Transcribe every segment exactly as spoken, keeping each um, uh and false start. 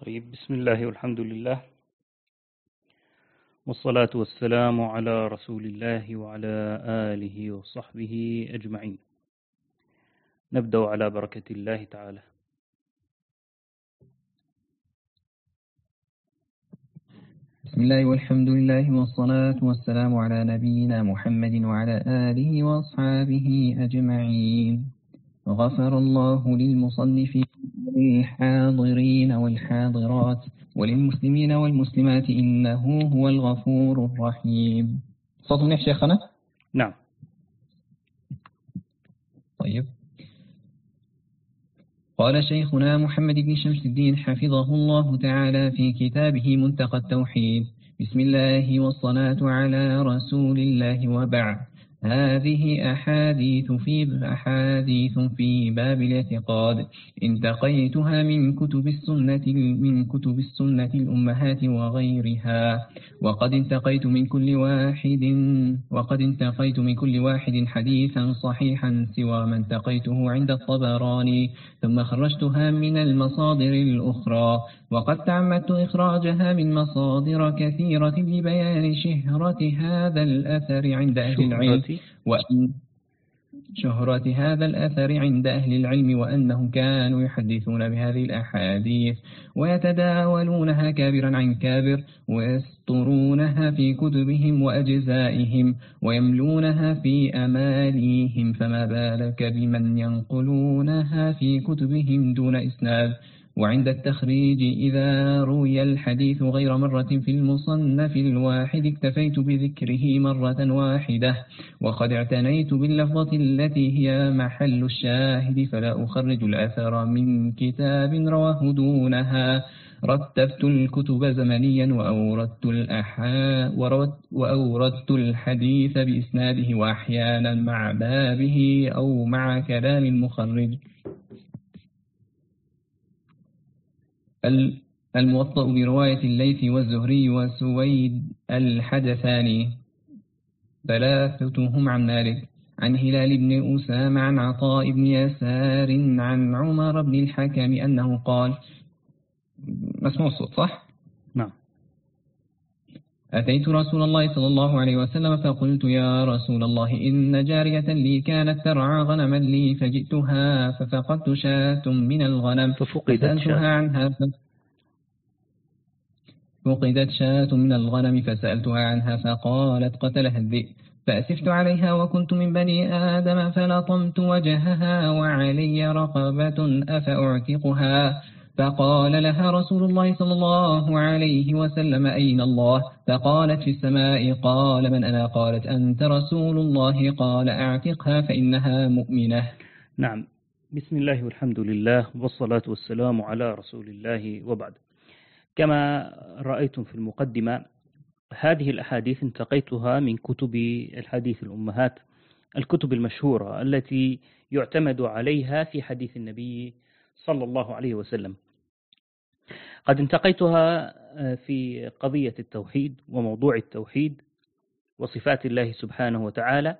طيب، بسم الله والحمد لله والصلاة والسلام على رسول الله وعلى آله وصحبه أجمعين. نبدأ على بركة الله تعالى. بسم الله والحمد لله والصلاة والسلام على نبينا محمد وعلى آله وأصحابه أجمعين. غفر الله للمصنفين والحاضرين والحاضرات وللمسلمين والمسلمات إنه هو الغفور الرحيم. صوت منيح شيخنا؟ نعم. طيب. قال شيخنا محمد بن شمس الدين حفظه الله تعالى في كتابه منتقى التوحيد: بسم الله والصلاة على رسول الله وبعد. هذه أحاديث في أحاديث في باب الاعتقاد انتقيتها من كتب السنة من كتب السنة الأمهات وغيرها، وقد انتقيت من كل واحد وقد انتقيت من كل واحد حديثا صحيحا سوى ما انتقيته عند الطبراني، ثم خرجتها من المصادر الأخرى، وقد تعمدت إخراجها من مصادر كثيرة لبيان شهرة هذا الأثر عند أهل العلم وأن شهرة هذا الأثر عند أهل العلم وأنهم كانوا يحدثون بهذه الأحاديث ويتداولونها كابرا عن كابر، ويسطرونها في كتبهم وأجزائهم ويملونها في أماليهم، فما بالك بمن ينقلونها في كتبهم دون إسناد. وعند التخريج إذا روي الحديث غير مرة في المصنف الواحد اكتفيت بذكره مرة واحدة، وقد اعتنيت باللفظة التي هي محل الشاهد، فلا أخرج الأثر من كتاب رواه دونها. رتبت الكتب زمنيا وأوردت الأحا وأوردت الحديث بإسناده وأحيانا مع بابه أو مع كلام المخرج. الموطأ برواية الليث والزهري وسويد الحدثاني ثلاثتهم عن مالك عن هلال بن أسامة عن عطاء بن يسار عن عمر بن الحكم أنه قال: مسموع الصوت صح؟ نعم. أتيت رسول الله صلى الله عليه وسلم فقلت: يا رسول الله، إن جارية لي كانت ترعى غنما لي فجئتها ففقدت شاة من الغنم فسألتها عنها ف... فقدت شاة من الغنم فسألتها عنها فقالت: قتلها الذئب. فأسفت عليها وكنت من بني آدم فلطمت وجهها وعلي رقبة أفأعتقها؟ فقال لها رسول الله صلى الله عليه وسلم: أين الله؟ فقالت: في السماء. قال: من أنا؟ قالت: أنت رسول الله. قال: أعتقها فإنها مؤمنة. نعم. بسم الله والحمد لله والصلاة والسلام على رسول الله وبعد. كما رأيتم في المقدمة، هذه الأحاديث انتقيتها من كتب الحديث الأمهات، الكتب المشهورة التي يعتمد عليها في حديث النبي صلى الله عليه وسلم. قد انتقيتها في قضية التوحيد وموضوع التوحيد وصفات الله سبحانه وتعالى،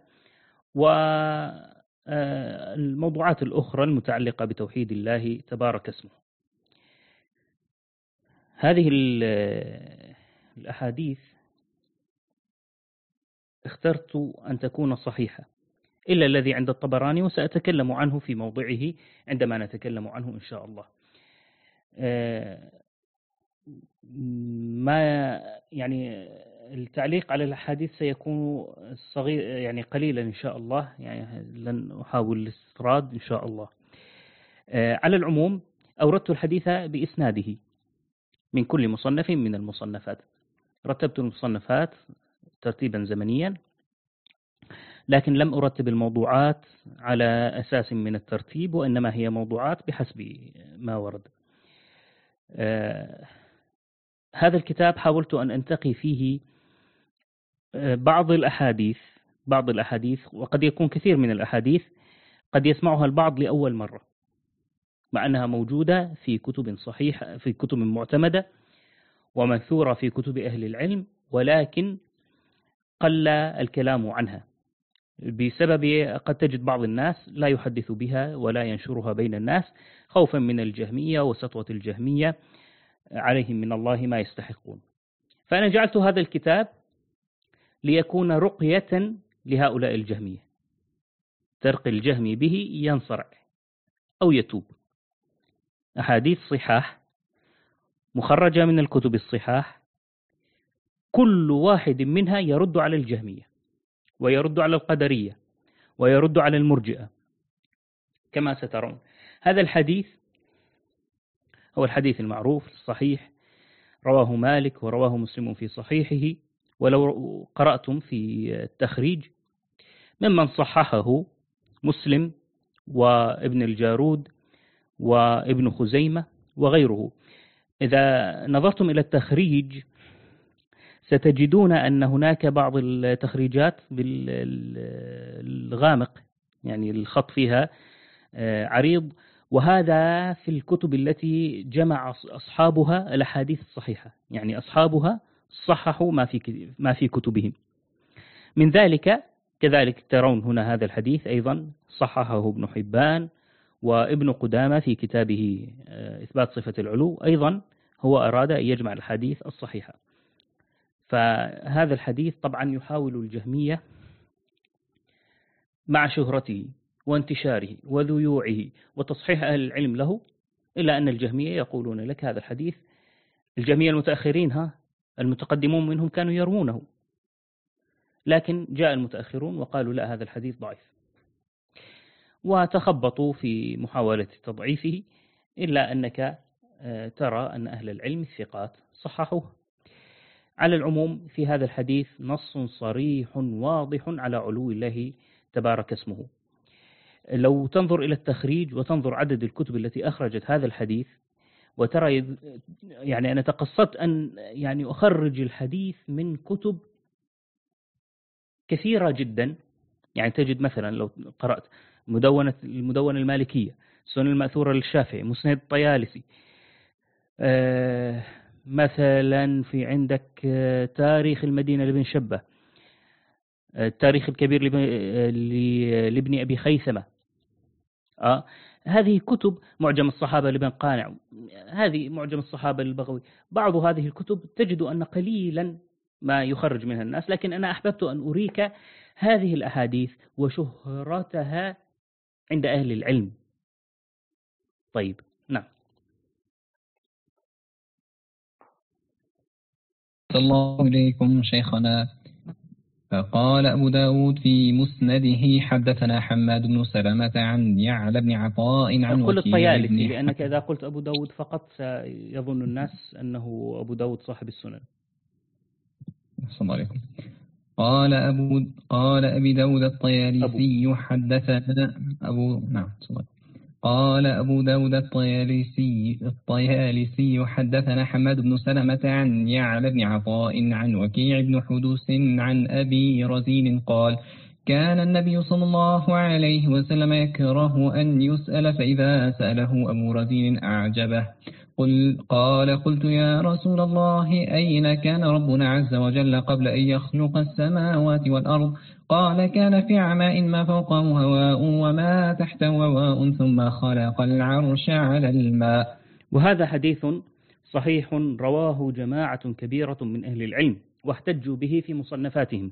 والموضوعات الأخرى المتعلقة بتوحيد الله تبارك اسمه. هذه الأحاديث اخترت أن تكون صحيحة إلا الذي عند الطبراني، وسأتكلم عنه في موضعه عندما نتكلم عنه إن شاء الله. ما يعني التعليق على الأحاديث سيكون صغير، يعني قليلا إن شاء الله، يعني لن أحاول الاستطراد إن شاء الله. على العموم، أوردت الحديث بإسناده من كل مصنف من المصنفات. رتبت المصنفات ترتيبا زمنيا، لكن لم أرتب الموضوعات على أساس من الترتيب، وإنما هي موضوعات بحسب ما ورد. آه هذا الكتاب حاولت أن أنتقي فيه آه بعض الأحاديث بعض الأحاديث وقد يكون كثير من الأحاديث قد يسمعها البعض لأول مرة، مع أنها موجودة في كتب صحيحة، في كتب معتمدة ومنثورة في كتب أهل العلم، ولكن قل الكلام عنها بسبب قد تجد بعض الناس لا يحدث بها ولا ينشرها بين الناس خوفا من الجهمية وسطوة الجهمية عليهم من الله ما يستحقون. فأنا جعلت هذا الكتاب ليكون رقية لهؤلاء الجهمية، ترقي الجهمي به ينصرع أو يتوب. أحاديث صحاح مخرجة من الكتب الصحاح، كل واحد منها يرد على الجهمية ويرد على القدرية ويرد على المرجئة كما سترون. هذا الحديث هو الحديث المعروف الصحيح، رواه مالك ورواه مسلم في صحيحه. ولو قرأتم في التخريج ممن صححه مسلم وابن الجارود وابن خزيمة وغيره، إذا نظرتم إلى التخريج ستجدون أن هناك بعض التخريجات بالغامق، يعني الخط فيها عريض، وهذا في الكتب التي جمع أصحابها الأحاديث الصحيحة، يعني أصحابها صححوا ما في ما في كتبهم. من ذلك كذلك ترون هنا هذا الحديث أيضا صححه ابن حبان وابن قدامة في كتابه إثبات صفة العلو، أيضا هو أراد أن يجمع الحديث الصحيحة. فهذا الحديث طبعا يحاول الجهمية مع شهرته وانتشاره وذيوعه وتصحيح أهل العلم له، إلا أن الجهمية يقولون لك هذا الحديث، الجهمية المتأخرين ها المتقدمون منهم كانوا يروونه، لكن جاء المتأخرون وقالوا لا هذا الحديث ضعيف، وتخبطوا في محاولة تضعيفه، إلا أنك ترى أن أهل العلم الثقات صححوه. على العموم في هذا الحديث نص صريح واضح على علو الله تبارك اسمه. لو تنظر إلى التخريج وتنظر عدد الكتب التي أخرجت هذا الحديث وترى، يعني أنا تقصدت أن يعني أخرج الحديث من كتب كثيرة جدا. يعني تجد مثلا لو قرأت مدونة المدونة المالكية، السنن المأثورة للشافعي، مسند الطيالسي، آه مثلا في عندك آه تاريخ المدينة لابن شبة، آه التاريخ الكبير لابن أبي خيثمة، آه هذه كتب، معجم الصحابة لابن قانع، هذه معجم الصحابة للبغوي، بعض هذه الكتب تجد أن قليلا ما يخرج منها الناس، لكن أنا أحببت أن أريك هذه الأحاديث وشهرتها عند أهل العلم. طيب نعم. الله إليكم شيخنا. فقال أبو داود في مسنده حدثنا حماد بن سلمة عن يعلى بن عطاء عن قل وكيع الطيالسي، بن لأنك إذا قلت أبو داود فقط سيظن الناس أنه أبو داود صاحب السنن. السلام عليكم. قال أبو قال أبي داود الطيالسي حدثنا أبو نعم قال أبو داود الطيالسي الطيالسي حدثنا حماد بن سلمة عن يعلى بن عطاء عن وكيع بن حدوس عن أبي رزين قال كان النبي صلى الله عليه وسلم يكره أن يسأل، فإذا سأله أبو رزين أعجبه. قل قال قلت يا رسول الله أين كان ربنا عز وجل قبل أن يخلق السماوات والأرض؟ قال كان في عماء ما فوقه هواء وما تحته هواء ثم خلق العرش على الماء. وهذا حديث صحيح رواه جماعة كبيرة من أهل العلم واحتجوا به في مصنفاتهم.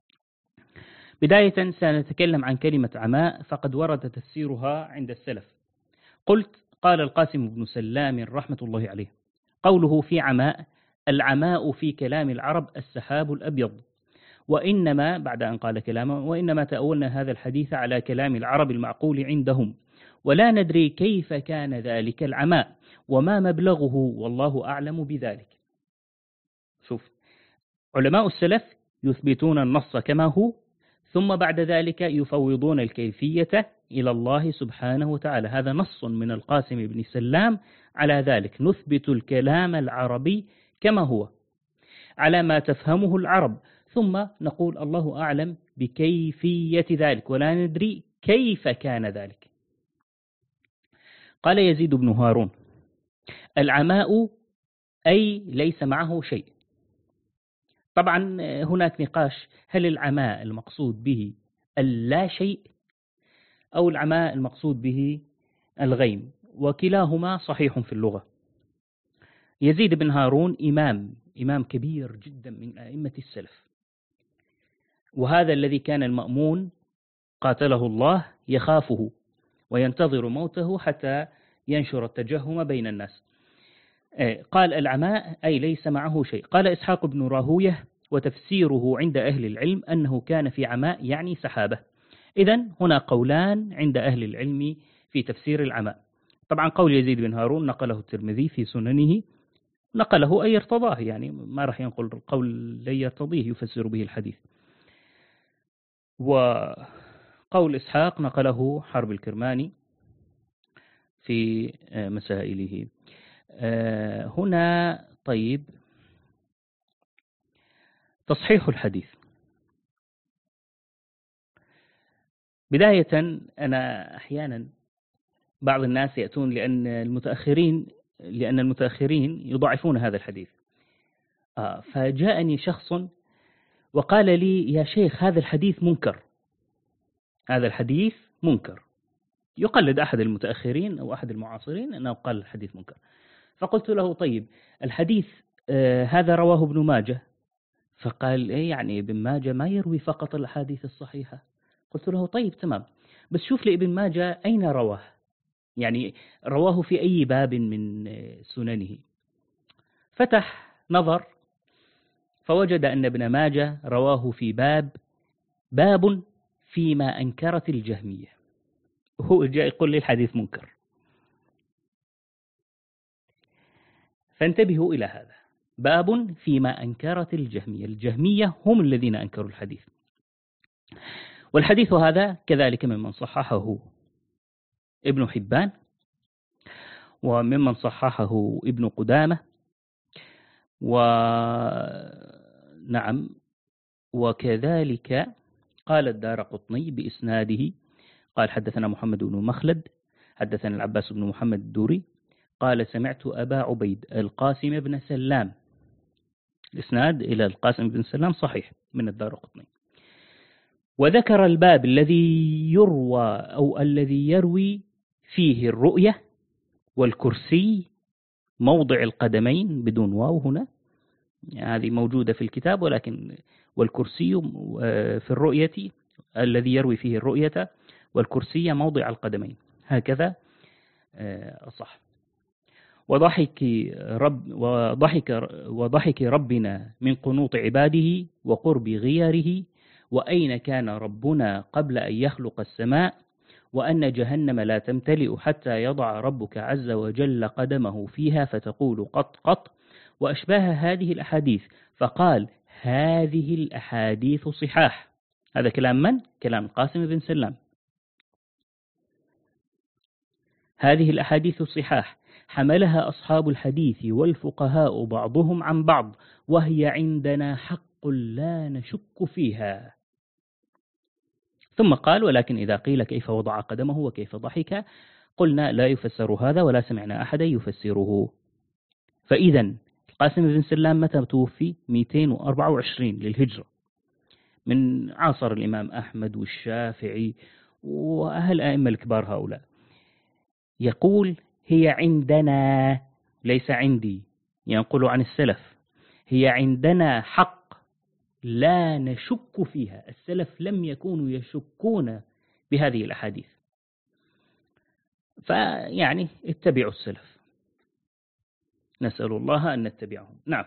بداية سنتكلم عن كلمة عماء، فقد ورد تفسيرها عند السلف. قلت قال القاسم بن سلام رحمة الله عليه قوله في عماء، العماء في كلام العرب السحاب الأبيض، وإنما بعد أن قال كلامه وإنما تأولنا هذا الحديث على كلام العرب المعقول عندهم، ولا ندري كيف كان ذلك العماء وما مبلغه والله أعلم بذلك. شوف، علماء السلف يثبتون النص كما هو، ثم بعد ذلك يفوضون الكيفية إلى الله سبحانه وتعالى. هذا نص من القاسم بن سلام على ذلك، نثبت الكلام العربي كما هو على ما تفهمه العرب، ثم نقول الله أعلم بكيفية ذلك ولا ندري كيف كان ذلك. قال يزيد بن هارون العماء أي ليس معه شيء. طبعا هناك نقاش، هل العماء المقصود به اللا شيء أو العماء المقصود به الغيم، وكلاهما صحيح في اللغة، يزيد بن هارون إمام إمام كبير جدا من أئمة السلف، وهذا الذي كان المأمون قاتله الله يخافه وينتظر موته حتى ينشر التجهم بين الناس. قال العماء أي ليس معه شيء. قال إسحاق بن راهويه وتفسيره عند أهل العلم أنه كان في عماء يعني سحابة. إذن هنا قولان عند أهل العلم في تفسير العماء. طبعا قول يزيد بن هارون نقله الترمذي في سننه، نقله أي ارتضاه، يعني ما راح ينقل القول لا يرتضيه يفسر به الحديث. وقول إسحاق نقله حرب الكرماني في مسائله. هنا طيب تصحيح الحديث. بداية أنا أحيانا بعض الناس يأتون لأن المتأخرين لأن المتأخرين يضعفون هذا الحديث. آه فجاءني شخص وقال لي يا شيخ هذا الحديث منكر، هذا الحديث منكر، يقلد أحد المتأخرين أو أحد المعاصرين أنه قال الحديث منكر. فقلت له طيب الحديث آه هذا رواه ابن ماجه. فقال إيه يعني ابن ماجه ما يروي فقط الأحاديث الصحيحة. قلت له طيب تمام، بس شوف لي ابن ماجه أين رواه، يعني رواه في أي باب من سننه. فتح نظر فوجد أن ابن ماجه رواه في باب باب فيما أنكرت الجهمية، وهو جاء يقول لي الحديث منكر. فانتبهوا إلى هذا، باب فيما أنكرت الجهمية، الجهمية هم الذين أنكروا الحديث. والحديث هذا كذلك ممن صححه ابن حبان، وممن صححه ابن قدامة، ونعم وكذلك قال الدارقطني بإسناده قال حدثنا محمد بن مخلد حدثنا العباس بن محمد الدوري قال سمعت أبا عبيد القاسم بن سلام. الإسناد إلى القاسم بن سلام صحيح من الدارقطني. وذكر الباب الذي يروى أو الذي يروي فيه الرؤية والكرسي موضع القدمين بدون واو هنا، يعني هذه موجودة في الكتاب، ولكن والكرسي في الرؤية الذي يروي فيه الرؤية والكرسي موضع القدمين، هكذا أصح. وضحك رب وضحك وضحك ربنا من قنوط عباده وقرب غيره، وأين كان ربنا قبل أن يخلق السماء، وأن جهنم لا تمتلئ حتى يضع ربك عز وجل قدمه فيها فتقول قط قط، وأشباه هذه الأحاديث. فقال هذه الأحاديث صحاح. هذا كلام من؟ كلام القاسم بن سلام. هذه الأحاديث صحاح حملها أصحاب الحديث والفقهاء بعضهم عن بعض، وهي عندنا حق لا نشك فيها. ثم قال ولكن إذا قيل كيف وضع قدمه وكيف ضحك قلنا لا يفسر هذا ولا سمعنا أحدا يفسره. فإذا القاسم بن سلام متى توفي؟ مئتين وأربعة وعشرين للهجرة، من عصر الإمام أحمد والشافعي وأهل أئمة الكبار هؤلاء. يقول هي عندنا ليس عندي، ينقل عن السلف، هي عندنا حق لا نشك فيها. السلف لم يكونوا يشكون بهذه الأحاديث، فيعني اتبعوا السلف، نسأل الله أن نتبعهم. نعم.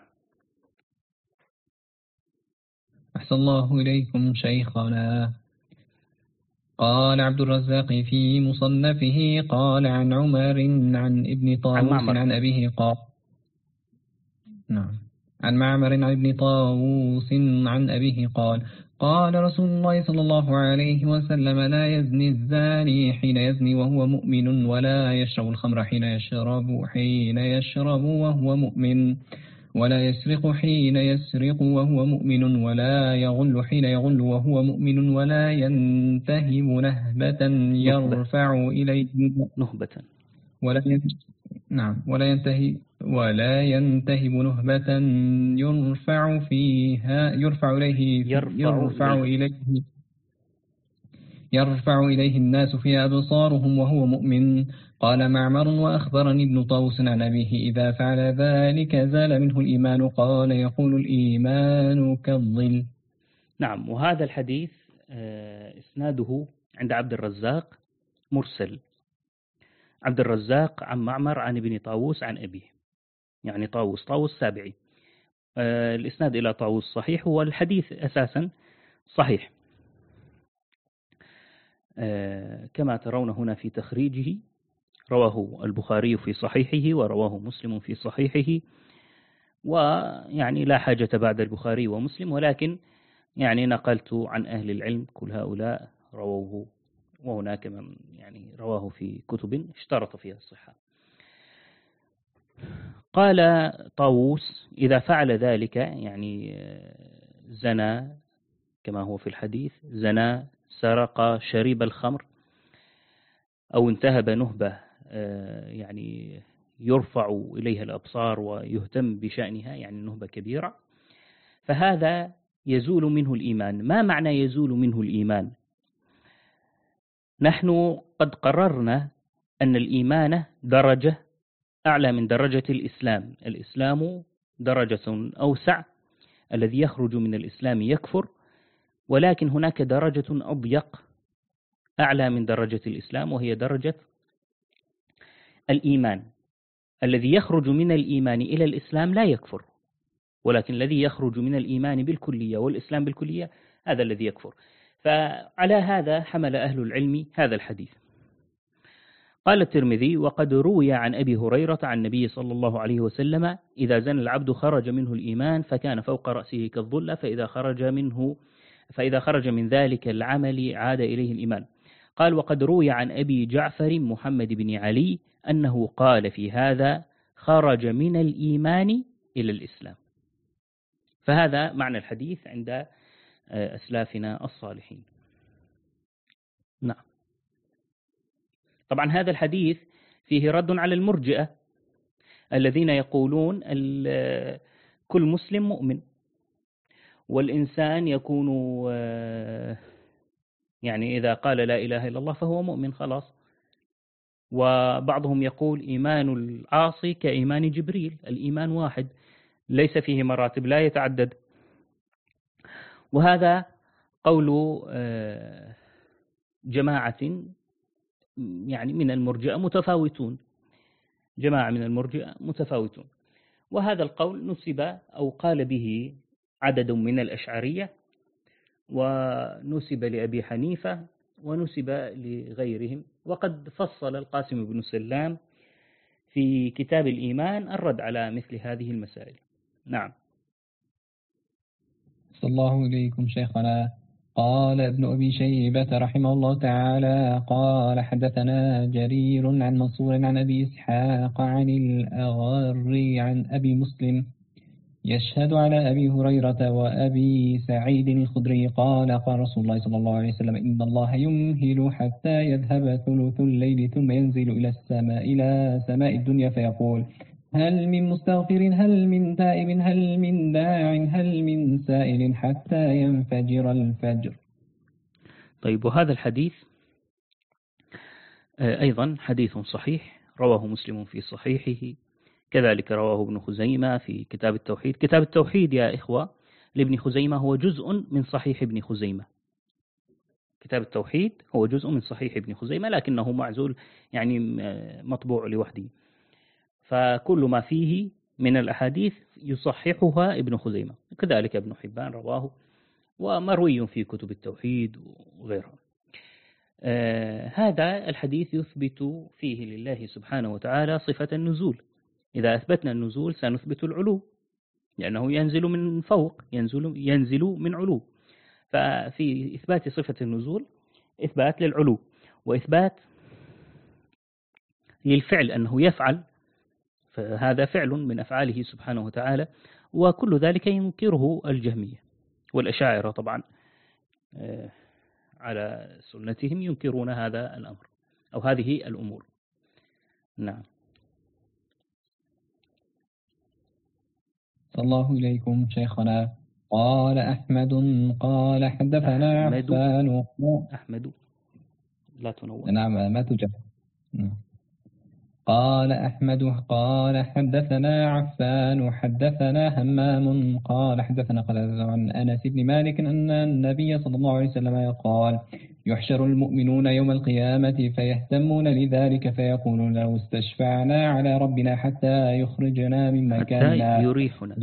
أحسن الله إليكم شيخنا. قال عبد الرزاق في مصنفه قال عن عمر عن ابن طاووس عن, عن أبيه قال نعم عن معمر عن ابن طاووس عن أبيه قال قال رسول الله صلى الله عليه وسلم لا يزني الزاني حين يزني وهو مؤمن، ولا يشرب الخمر حين يشرب حين يشرب وهو مؤمن، ولا يسرق حين يسرق وهو مؤمن، ولا يغل حين يغل وهو مؤمن، ولا ينتهب نهبة يرفع إليه نهبة ولا ينتهب نعم ولا ينتهي ولا ينتهب نهبة يرفع فيها يرفع إليه يرفع, يرفع إليه يرفع إليه الناس في أبصارهم وهو مؤمن. قال معمر وأخبرني ابن طاووس عن أبيه إذا فعل ذلك زال منه الإيمان. قال يقول الإيمان كالظل. نعم. وهذا الحديث إسناده عند عبد الرزاق مرسل، عبد الرزاق عن معمر عن ابن طاووس عن أبيه، يعني طاووس طاووس سابعي. الإسناد إلى طاووس صحيح، والحديث أساسا صحيح كما ترون هنا في تخريجه. رواه البخاري في صحيحه ورواه مسلم في صحيحه، ويعني لا حاجة بعد البخاري ومسلم، ولكن يعني نقلت عن أهل العلم كل هؤلاء رووه، وهناك من يعني رواه في كتب اشترط فيها الصحة. قال طاووس إذا فعل ذلك يعني زنى كما هو في الحديث، زنى، سرق، شرب الخمر، أو انتهب نهبة يعني يرفع إليها الأبصار ويهتم بشأنها، يعني نهبة كبيرة، فهذا يزول منه الإيمان. ما معنى يزول منه الإيمان؟ نحن قد قررنا أن الإيمان درجة أعلى من درجة الإسلام. الإسلام درجة أوسع، الذي يخرج من الإسلام يكفر، ولكن هناك درجة أضيق أعلى من درجة الإسلام، وهي درجة الإيمان. الذي يخرج من الإيمان إلى الإسلام لا يكفر، ولكن الذي يخرج من الإيمان بالكلية والإسلام بالكلية هذا الذي يكفر. فعلى هذا حمل أهل العلم هذا الحديث. قال الترمذي وقد روي عن أبي هريرة عن النبي صلى الله عليه وسلم إذا زنى العبد خرج منه الإيمان فكان فوق رأسه كالظلة، فإذا خرج منه فإذا خرج من ذلك العمل عاد إليه الإيمان. قال وقد روي عن أبي جعفر محمد بن علي أنه قال في هذا خرج من الإيمان إلى الإسلام. فهذا معنى الحديث عند أسلافنا الصالحين. نعم. طبعا هذا الحديث فيه رد على المرجئة الذين يقولون كل مسلم مؤمن، والإنسان يكون يعني إذا قال لا إله إلا الله فهو مؤمن خلاص. وبعضهم يقول إيمان العاصي كإيمان جبريل، الإيمان واحد ليس فيه مراتب لا يتعدد. وهذا قول جماعة يعني من المرجئة متفاوتون، جماعة من المرجئة متفاوتون. وهذا القول نسب أو قال به عدد من الأشعرية، ونسب لأبي حنيفة، ونسب لغيرهم. وقد فصل القاسم بن سلام في كتاب الإيمان الرد على مثل هذه المسائل. نعم. صلى الله إليكم شيخنا. قال ابن أبي شيبة رحمه الله تعالى قال حدثنا جرير عن منصور عن أبي إسحاق عن الأغر عن أبي مسلم يشهد على أبي هريرة وأبي سعيد الخدري قال قال رسول الله صلى الله عليه وسلم إن الله يمهل حتى يذهب ثلث الليل ثم ينزل إلى السماء إلى سماء الدنيا فيقول هل من مستغفر هل من تائب هل من داع هل من سائل حتى ينفجر الفجر. طيب، وهذا الحديث أيضا حديث صحيح رواه مسلم في صحيحه، كذلك رواه ابن خزيمة في كتاب التوحيد. كتاب التوحيد يا إخوة لابن خزيمة هو جزء من صحيح ابن خزيمة. كتاب التوحيد هو جزء من صحيح ابن خزيمة، لكنه معزول يعني مطبوع لوحده، فكل ما فيه من الأحاديث يصححها ابن خزيمة، كذلك ابن حبان رواه، ومروي في كتب التوحيد وغيرها. آه هذا الحديث يثبت فيه لله سبحانه وتعالى صفة النزول. إذا أثبتنا النزول سنثبت العلو، لأنه ينزل من فوق، ينزل, ينزل من علو. ففي إثبات صفة النزول إثبات للعلو، وإثبات للفعل أنه يفعل، فهذا فعل من أفعاله سبحانه وتعالى. وكل ذلك ينكره الجهمية والأشاعرة طبعا على سنتهم ينكرون هذا الأمر أو هذه الأمور. نعم. صلى الله إليكم شيخنا. قال أحمد قال حدثنا أحمد عفان أحمد لا تنون. نعم ما تجمع. قال أحمد قال حدثنا عفان حدثنا همام قال حدثنا قال عن أنس بن مالك أن النبي صلى الله عليه وسلم قال يحشر المؤمنون يوم القيامة فيهتمون لذلك فيقولون لو استشفعنا على ربنا حتى يخرجنا من مكاننا حتى يريحنا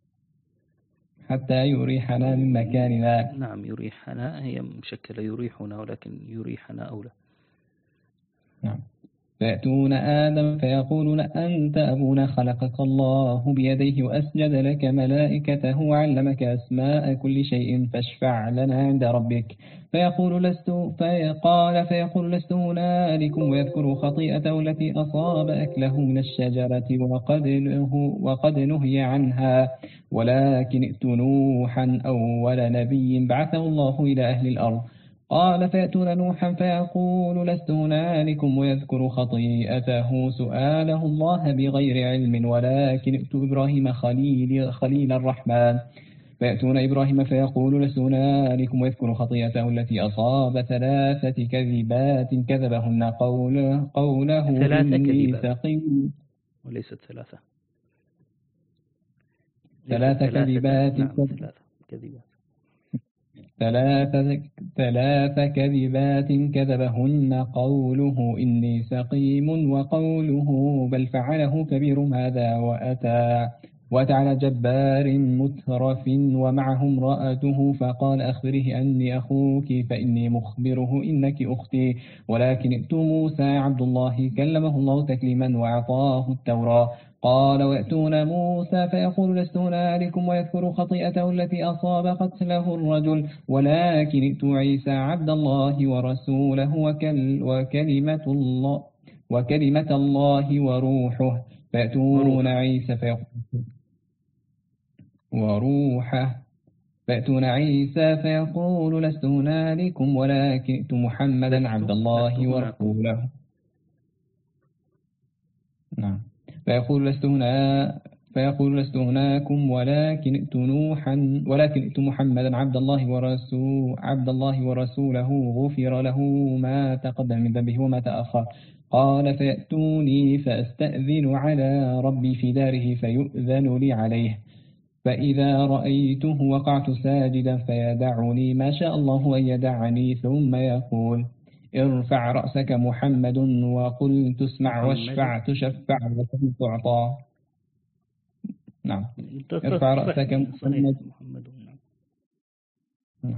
حتى يريحنا من مكاننا. نعم يريحنا هي مشكلة يريحنا ولكن يريحنا أولى. نعم. فيأتون آدم فيقولون أنت أبونا خلقك الله بيديه وأسجد لك ملائكته وعلمك أسماء كل شيء فاشفع لنا عند ربك فيقول لست فيقال فيقول لست هنالكم ويذكر خطيئته التي أصاب أكله من الشجرة وقد, وقد نهي عنها ولكن ائت نوحا أول نبي بعثه الله إلى أهل الأرض. قال فيأتون نوحا فيقول لست هنالكم ويذكر خطيئته سؤاله الله بغير علم ولكن ائت إبراهيم خليل, خليل الرحمن فيأتون إبراهيم فيقول لست هنالكم ويذكر خطيئته التي أصاب ثلاثة كذبات كذبهن قوله, قوله ثلاثة إني كذبات سقيم وليست ثلاثة ثلاثة كذبات نعم ثلاثة كذبات ثلاث ثلاث كذبات كذبهن قوله إني سقيم وقوله بل فعله كبير هذا وأتى وأتى على جبار مترف ومعه امرأته فقال أخبره أني أخوك فإني مخبره إنك أختي ولكن ائت موسى عبد الله كلمه الله تكليما وأعطاه التوراة. قال ويأتون موسى فيقول لست هنالكم ويذكر خطيئته التي أصاب قتله الرجل ولكن ائت عيسى عبد الله ورسوله وكل وكلمة الله وكلمة الله وروحه فيأتون عيسى فيقول وروحه فيأتون عيسى فيقول لست هنالكم ولكن ائت محمدا عبد الله ورسوله. نعم. فيقول لست هنا فيقول لست هناكم ولكن ائت نوحا ولكن ائت محمدا عبد الله ورسول عبد الله ورسوله غفر له ما تقدم من ذنبه وما تأخر. قال فيأتوني فأستأذن على ربي في داره فيؤذن لي عليه فإذا رأيته وقعت ساجدا فيدعني ما شاء الله أن يدعني ثم يقول ارفع رأسك محمد وقل تسمع واشفع تشفع وقل تعطى. نعم. ارفع رأسك محمد محمد نعم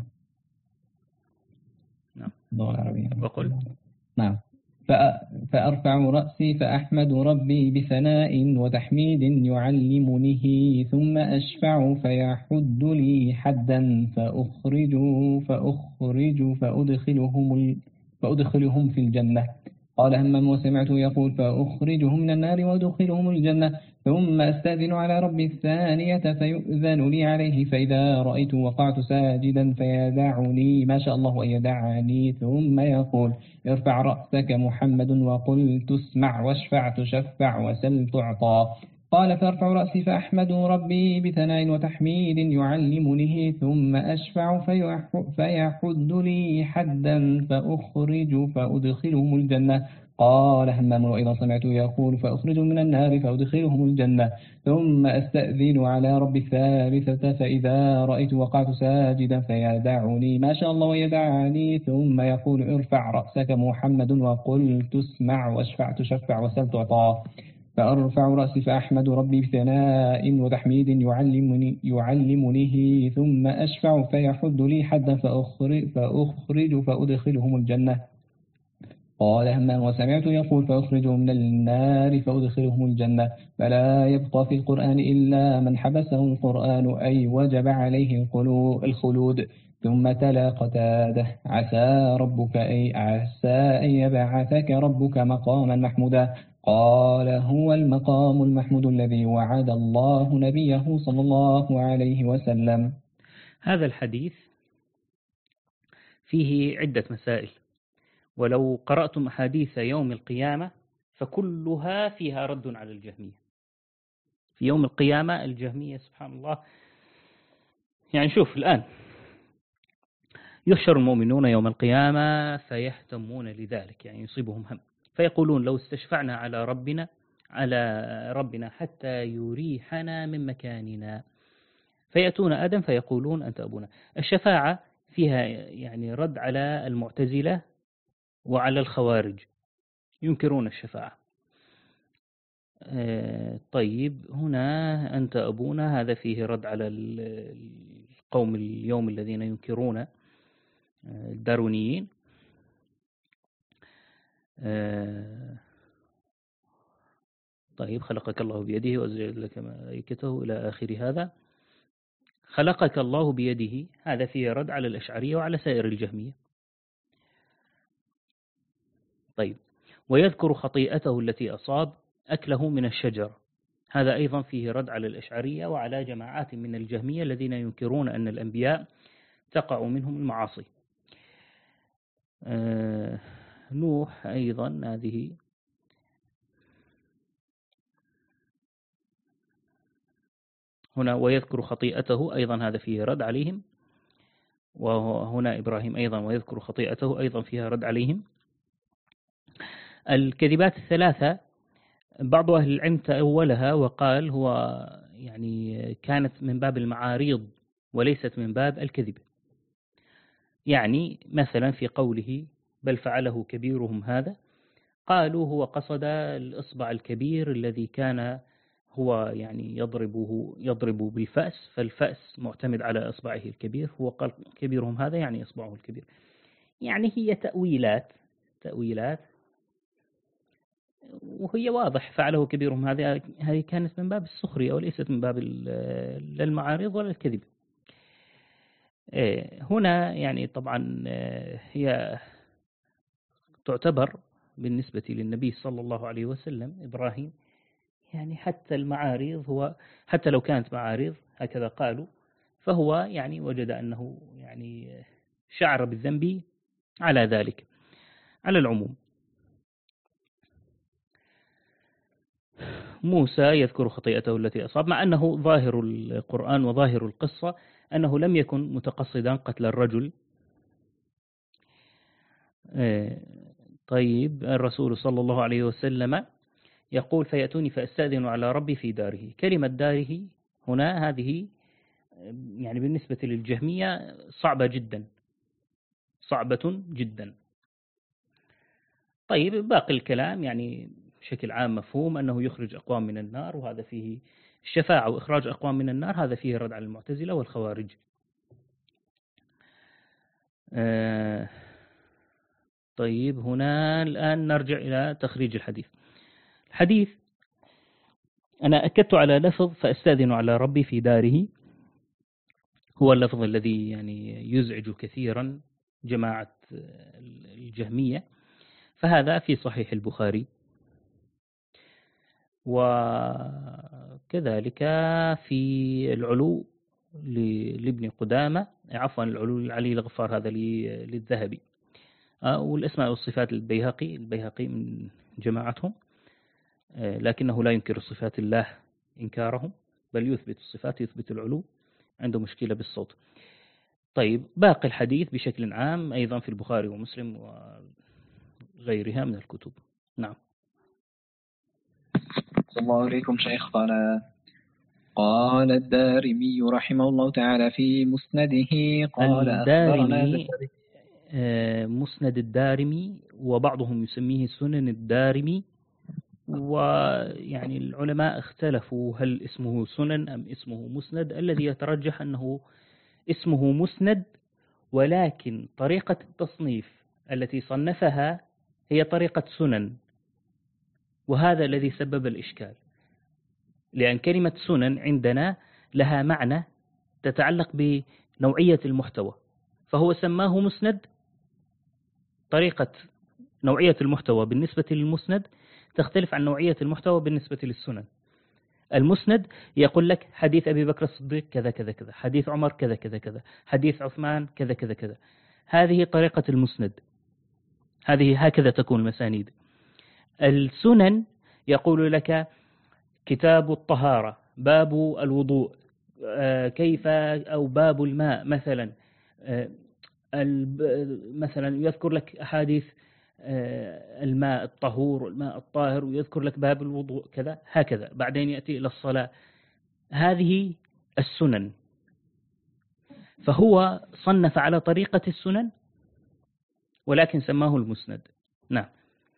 نعم اللغة العربية وقل نعم فأرفع رأسي فأحمد ربي بثناء وتحميد يعلمنه ثم أشفع فيحد لي حدا فأخرج فأخرج فأدخلهم فأدخلهم في الجنة. قال همام وسمعته يقول فأخرجهم من النار وأدخلهم الجنة ثم أستأذن على ربي الثانية فيؤذن لي عليه فإذا رأيت وقعت ساجدا فيدعني ما شاء الله أن يدعني ثم يقول ارفع رأسك محمد وقل تسمع واشفع تشفع وسل تعطى. قال فارفع رأسي فأحمد ربي بثناء وتحميد يعلمنه ثم أشفع فيحد لي حدا فأخرج فأدخلهم الجنة. قال همام وإذا سمعته يقول فأخرج من النار فأدخلهم الجنة ثم أستأذن على ربي الثالثة فإذا رأيت وقعت ساجدا فيدعني ما شاء الله ويدعني ثم يقول ارفع رأسك محمد وقل تسمع واشفع تشفع وسل تعطى. فأرفع رأسي فأحمد ربي بثناء وتحميد يعلمني يعلمنه ثم أشفع فيحد لي حدا فأخرج, فأخرج فأدخلهم الجنة. قال همام وسمعت يقول فأخرجهم من النار فأدخلهم الجنة. فلا يبقى في القرآن إلا من حبسه القرآن أي وجب عليه الخلود. ثم تلا قتاده عسى ربك أي عسى أن يبعثك ربك مقاما محمودا. قال هو المقام المحمود الذي وعد الله نبيه صلى الله عليه وسلم. هذا الحديث فيه عدة مسائل، ولو قرأتم أحاديث يوم القيامة فكلها فيها رد على الجهمية. في يوم القيامة الجهمية سبحان الله، يعني شوف الآن يحشر المؤمنون يوم القيامة فيهتمون لذلك، يعني يصيبهم هم، فيقولون لو استشفعنا على ربنا على ربنا حتى يريحنا من مكاننا، فيأتون آدم فيقولون أنت أبونا. الشفاعة فيها يعني رد على المعتزلة وعلى الخوارج، ينكرون الشفاعة. طيب هنا أنت أبونا، هذا فيه رد على القوم اليوم الذين ينكرون الداروينيين. طيب خلقك الله بيده وأزجد لك ملائكته إلى آخر هذا. خلقك الله بيده، هذا فيه رد على الأشعرية وعلى سائر الجهمية. طيب ويذكر خطيئته التي أصاب أكله من الشجر، هذا أيضا فيه رد على الأشعرية وعلى جماعات من الجهمية الذين ينكرون أن الأنبياء تقع منهم المعاصي. آه نوح أيضا هذه هنا ويذكر خطيئته أيضا، هذا فيه رد عليهم. وهنا إبراهيم أيضا ويذكر خطيئته، أيضا فيها رد عليهم. الكذبات الثلاثة بعض أهل العلم تأولها وقال هو يعني كانت من باب المعاريض وليست من باب الكذب. يعني مثلا في قوله بل فعله كبيرهم هذا، قالوا هو قصد الإصبع الكبير الذي كان هو يعني يضربه يضرب بالفأس، فالفأس معتمد على إصبعه الكبير، هو قال كبيرهم هذا يعني إصبعه الكبير. يعني هي تأويلات تأويلات وهي واضح فعله كبيرهم هذه هذه كانت من باب السخرية وليست من باب لا المعارض ولا الكذب. هنا يعني طبعا هي تعتبر بالنسبة للنبي صلى الله عليه وسلم إبراهيم يعني حتى المعارض، هو حتى لو كانت معارض هكذا قالوا، فهو يعني وجد أنه يعني شعر بالذنب على ذلك على العموم. موسى يذكر خطيئته التي أصاب، مع أنه ظاهر القرآن وظاهر القصة أنه لم يكن متقصدا قتل الرجل. طيب الرسول صلى الله عليه وسلم يقول فيأتوني فأستأذن على ربي في داره. كلمة داره هنا هذه يعني بالنسبة للجهمية صعبة جدا صعبة جدا. طيب باقي الكلام يعني بشكل عام مفهوم أنه يخرج أقوام من النار، وهذا فيه الشفاعة وإخراج أقوام من النار، هذا فيه رد على المعتزلة والخوارج. آه طيب هنا الآن نرجع إلى تخريج الحديث. الحديث أنا أكدت على لفظ فأستأذن على ربي في داره، هو اللفظ الذي يعني يزعج كثيرا جماعة الجهمية، فهذا في صحيح البخاري، وكذلك في العلو لابن قدامة، عفوا العلو العلي الغفار هذا للذهبي، والأسماء والصفات البيهقي البيهقي من جماعتهم، لكنه لا ينكر صفات الله إنكارهم، بل يثبت الصفات يثبت العلو، عنده مشكلة بالصوت. طيب باقي الحديث بشكل عام أيضا في البخاري ومسلم وغيرها من الكتب. نعم. صلى الله عليكم شيخ. قال قال الدارمي رحمه الله تعالى في مسنده قال الدارمي مسند الدارمي، وبعضهم يسميه سنن الدارمي، ويعني العلماء اختلفوا هل اسمه سنن أم اسمه مسند. الذي يترجح أنه اسمه مسند، ولكن طريقة التصنيف التي صنفها هي طريقة سنن، وهذا الذي سبب الإشكال، لأن كلمة سنن عندنا لها معنى تتعلق بنوعية المحتوى، فهو سماه مسند. طريقة نوعية المحتوى بالنسبة للمسند تختلف عن نوعية المحتوى بالنسبة للسنن. المسند يقول لك حديث أبي بكر الصديق كذا كذا كذا، حديث عمر كذا كذا كذا، حديث عثمان كذا كذا كذا. هذه طريقة المسند، هذه هكذا تكون المسانيد. السنن يقول لك كتاب الطهارة، باب الوضوء، كيف، أو باب الماء مثلا، مثلا يذكر لك أحاديث الماء الطهور والماء الطاهر، ويذكر لك باب الوضوء كذا هكذا، بعدين يأتي إلى الصلاة. هذه السنن، فهو صنف على طريقة السنن ولكن سماه المسند. نعم.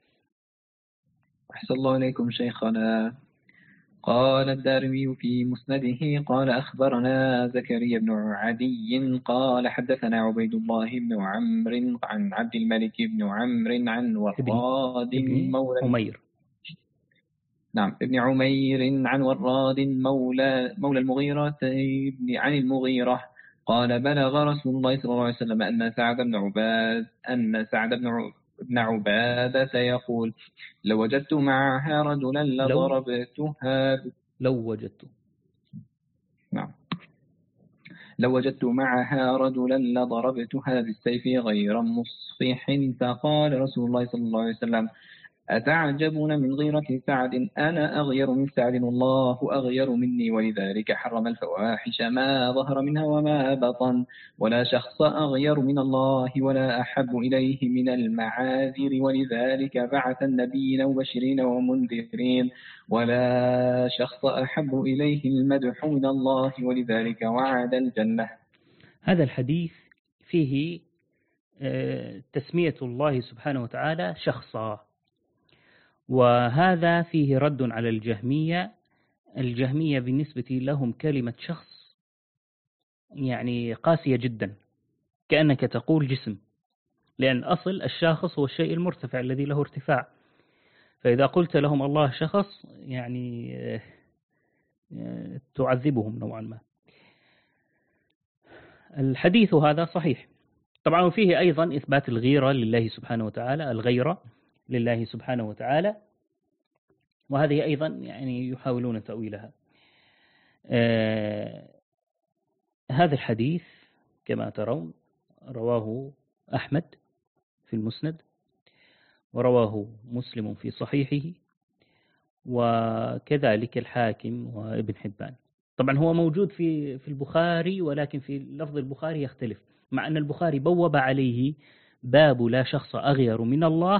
أحسن الله إليكم شيخنا. قال الدارمي في مسنده قال أخبرنا زكريا بن عدي قال حدثنا عبيد الله بن عمرو عن عبد الملك بن عمرو عن وراد مولى عمير نعم ابن عمير عن وراد مولى مولى المغيرة عن المغيرة قال بلغ رسول الله صلى الله عليه وسلم أن سعد بن عباد أن سعد بن عباد ابن عبادة يقول لو وجدت معها رجلا لضربتها لو وجدت نعم لو وجدت معها رجلا لضربتها بالسيف غير مصفح. فقال رسول الله صلى الله عليه وسلم أتعجبون من غيرة سعد؟ أنا أغير من سعد والله أغير مني، ولذلك حرم الفواحش ما ظهر منها وما بطن، ولا شخص أغير من الله ولا أحب إليه من المعاذر، ولذلك بعث النبيين مبشرين ومنذرين، ولا شخص أحب إليه المدح من الله، ولذلك وعد الجنة. هذا الحديث فيه تسمية الله سبحانه وتعالى شخصا، وهذا فيه رد على الجهمية. الجهمية بالنسبة لهم كلمة شخص يعني قاسية جدا، كأنك تقول جسم، لأن أصل الشاخص هو الشيء المرتفع الذي له ارتفاع، فإذا قلت لهم الله شخص يعني تعذبهم نوعا ما. الحديث هذا صحيح طبعا، فيه أيضا إثبات الغيرة لله سبحانه وتعالى، الغيرة لله سبحانه وتعالى، وهذه أيضا يعني يحاولون تأويلها. آه هذا الحديث كما ترون رواه أحمد في المسند، ورواه مسلم في صحيحه، وكذلك الحاكم وابن حبان. طبعا هو موجود في في البخاري، ولكن في لفظ البخاري يختلف، مع أن البخاري بوب عليه باب لا شخص أغير من الله،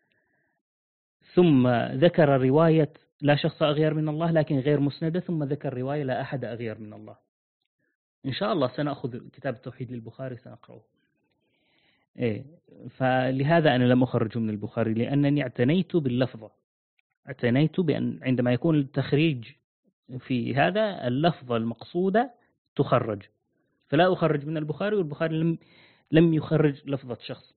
ثم ذكر رواية لا شخص أغير من الله لكن غير مسندة، ثم ذكر رواية لا أحد أغير من الله. إن شاء الله سنأخذ كتاب التوحيد للبخاري سنقرأه. إيه، فلهذا أنا لم أخرجه من البخاري، لأنني اعتنيت باللفظة، اعتنيت بأن عندما يكون التخريج في هذا اللفظة المقصودة تخرج، فلا أخرج من البخاري، والبخاري لم لم يخرج لفظة شخص.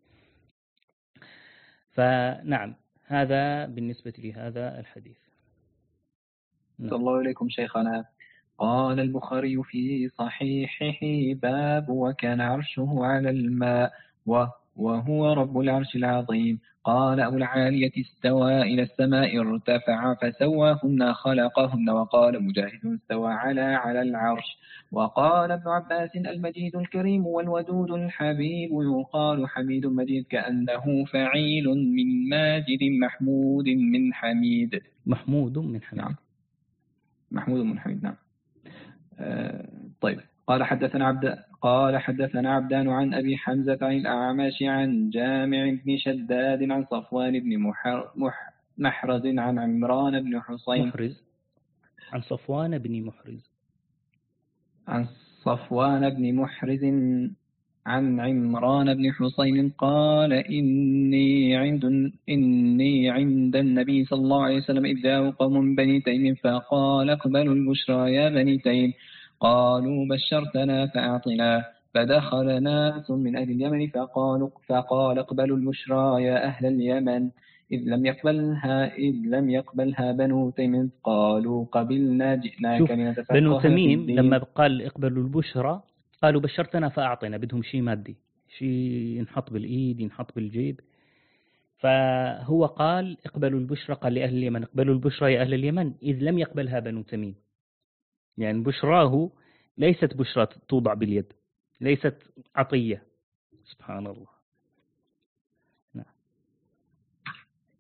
فنعم، هذا بالنسبة لهذا الحديث. صلى الله عليكم شيخنا. قال البخاري في صحيحه باب وكان عرشه على الماء وهو رب العرش العظيم. قال أبو العالية استوى إلى السماء ارتفع فسواهن خلقهن. وقال مجاهد استوى على على العرش. وقال ابن عباس المجيد الكريم والودود الحبيب، يقال حميد مجيد كأنه فعيل من ماجد محمود من حميد. محمود من حميد. نعم. محمود من حميد. نعم. آه طيب. قال حدثنا عبد قال حدثنا عبدان عن أبي حمزة عن الأعمش عن جامع بن شداد عن صفوان بن محر مح محرز عن عمران بن حسين محرز عن صفوان بن محرز عن صفوان بن محرز عن عمران بن حسين قال إني عند إني عند النبي صلى الله عليه وسلم إذ جاءوا قوم بني تيم فقال اقبلوا البشرى يا بني تيم. قالوا بشرتنا فأعطنا. فدخل ناس من أهل اليمن فقالوا فقال اقبلوا البشرى يا أهل اليمن. إذ لم يقبلها إذ لم يقبلها بنو تيم قالوا قبلنا جئناك لنتفقه بنو تميم لما قال اقبلوا البشرى قالوا بشرتنا فأعطنا، بدهم شيء مادي، شيء ينحط بالإيد ينحط بالجيب. فهو قال اقبلوا البشرى، قال لأهل اليمن اقبلوا البشرى يا أهل اليمن، إذ لم يقبلها بنو تميم. يعني بشراه ليست بشرى توضع باليد، ليست عطية. سبحان الله. نعم.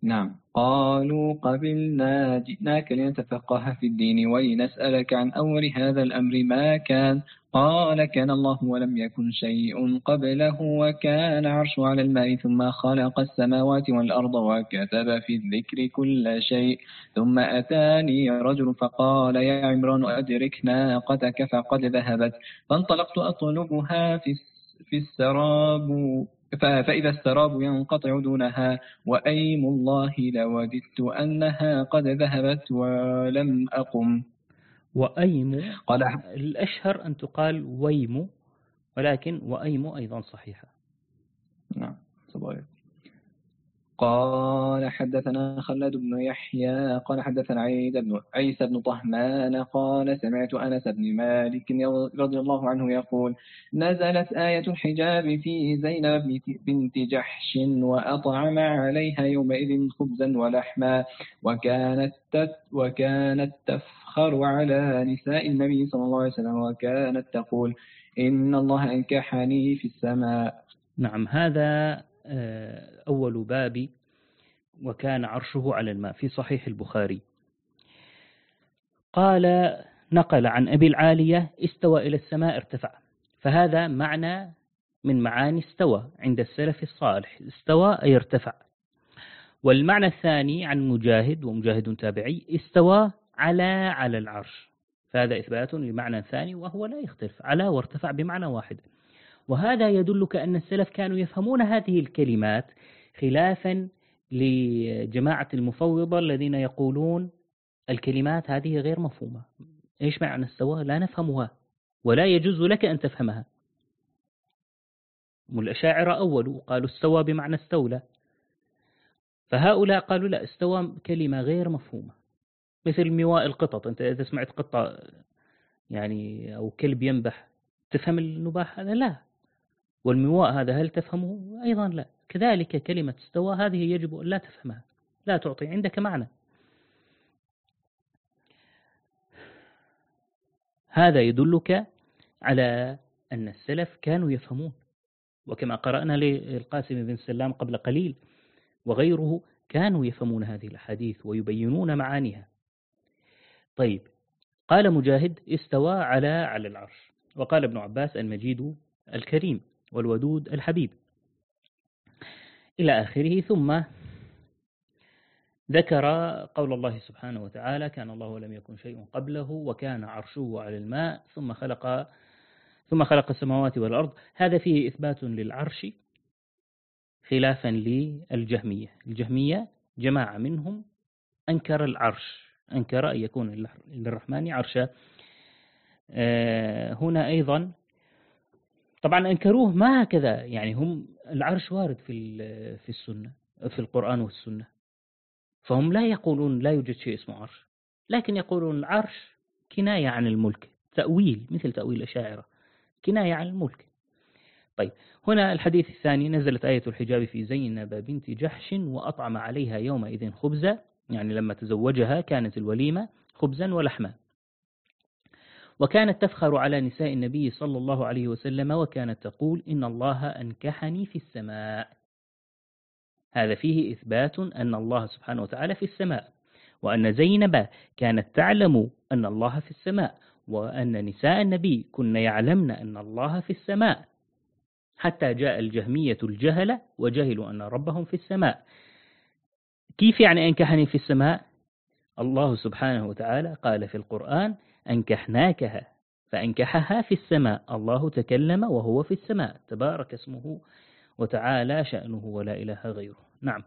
نعم. قالوا قبلنا جئناك لنتفقه في الدين ولنسألك عن أول هذا الأمر ما كان. قال كان الله ولم يكن شيء قبله وكان عرشه على الماء ثم خلق السماوات والأرض وكتب في الذكر كل شيء ثم أتاني رجل فقال يا عمران أدرك ناقتك فقد ذهبت فانطلقت أطلبها في في السراب فإذا السراب ينقطع دونها وأيم الله لوددت أنها قد ذهبت ولم أقم. وأيم قال الأشهر أن تقال ويم، ولكن وأيم أيضا صحيحة. نعم. صبايا. قال حدثنا خلد بن يحيى قال حدثنا عيد بن عيسى بن طهمان قال سمعت أنس بن مالك رضي الله عنه يقول نزلت آية الحجاب في زينب بنت جحش وأطعم عليها يومئذ خبزا ولحما وكانت وكانت تفخر على نساء النبي صلى الله عليه وسلم وكانت تقول إن الله أنكحني في السماء. نعم، هذا أول باب وكان عرشه على الماء في صحيح البخاري. قال نقل عن أبي العالية استوى إلى السماء ارتفع، فهذا معنى من معاني استوى عند السلف الصالح، استوى أي ارتفع. والمعنى الثاني عن مجاهد ومجاهد تابعي استوى على على العرش، فهذا إثبات لمعنى ثاني وهو لا يختلف، على وارتفع بمعنى واحد. وهذا يدلك أن السلف كانوا يفهمون هذه الكلمات خلافا لجماعة المفوضة الذين يقولون الكلمات هذه غير مفهومة. إيش معنى استوى؟ لا نفهمها ولا يجوز لك أن تفهمها. والأشاعرة أولوا قالوا استوى بمعنى استولى، فهؤلاء قالوا لا، استوى كلمة غير مفهومة، مثل مواء القطط. أنت إذا سمعت قطة يعني أو كلب ينبح تفهم النباح هذا؟ لا. والمواء هذا هل تفهمه؟ أيضا لا. كذلك كلمة استوى هذه يجب أن لا تفهمها، لا تعطي عندك معنى. هذا يدلك على أن السلف كانوا يفهمون، وكما قرأنا للقاسم بن سلام قبل قليل وغيره كانوا يفهمون هذه الأحاديث ويبينون معانيها. طيب، قال مجاهد استوى على على العرش، وقال ابن عباس المجيد الكريم والودود الحبيب إلى آخره. ثم ذكر قول الله سبحانه وتعالى كان الله ولم يكن شيء قبله وكان عرشه على الماء ثم خلق ثم خلق السماوات والأرض. هذا فيه إثبات للعرش خلافا للجهمية. الجهمية جماعة منهم أنكر العرش، أنكر أن يكون للرحمن عرشا. هنا أيضا طبعا أنكروه ما هكذا، يعني هم العرش وارد في في السنة في القرآن والسنة، فهم لا يقولون لا يوجد شيء اسمه عرش، لكن يقولون العرش كناية عن الملك، تأويل مثل تأويل الأشاعرة، كناية عن الملك. طيب، هنا الحديث الثاني نزلت آية الحجاب في زينب بنت جحش وأطعم عليها يومئذ خبزا، يعني لما تزوجها كانت الوليمة خبزا ولحما، وكانت تفخر على نساء النبي صلى الله عليه وسلم وكانت تقول إن الله أنكحني في السماء. هذا فيه إثبات أن الله سبحانه وتعالى في السماء، وأن زينب كانت تعلم أن الله في السماء، وأن نساء النبي كن يعلمن أن الله في السماء، حتى جاء الجهمية الجهلة وجهلوا أن ربهم في السماء. كيف يعني أنكحني في السماء؟ الله سبحانه وتعالى قال في القرآن أنكحناكها، فأنكحها في السماء، الله تكلم وهو في السماء، تبارك اسمه وتعالى شأنه ولا إله غيره. نعم.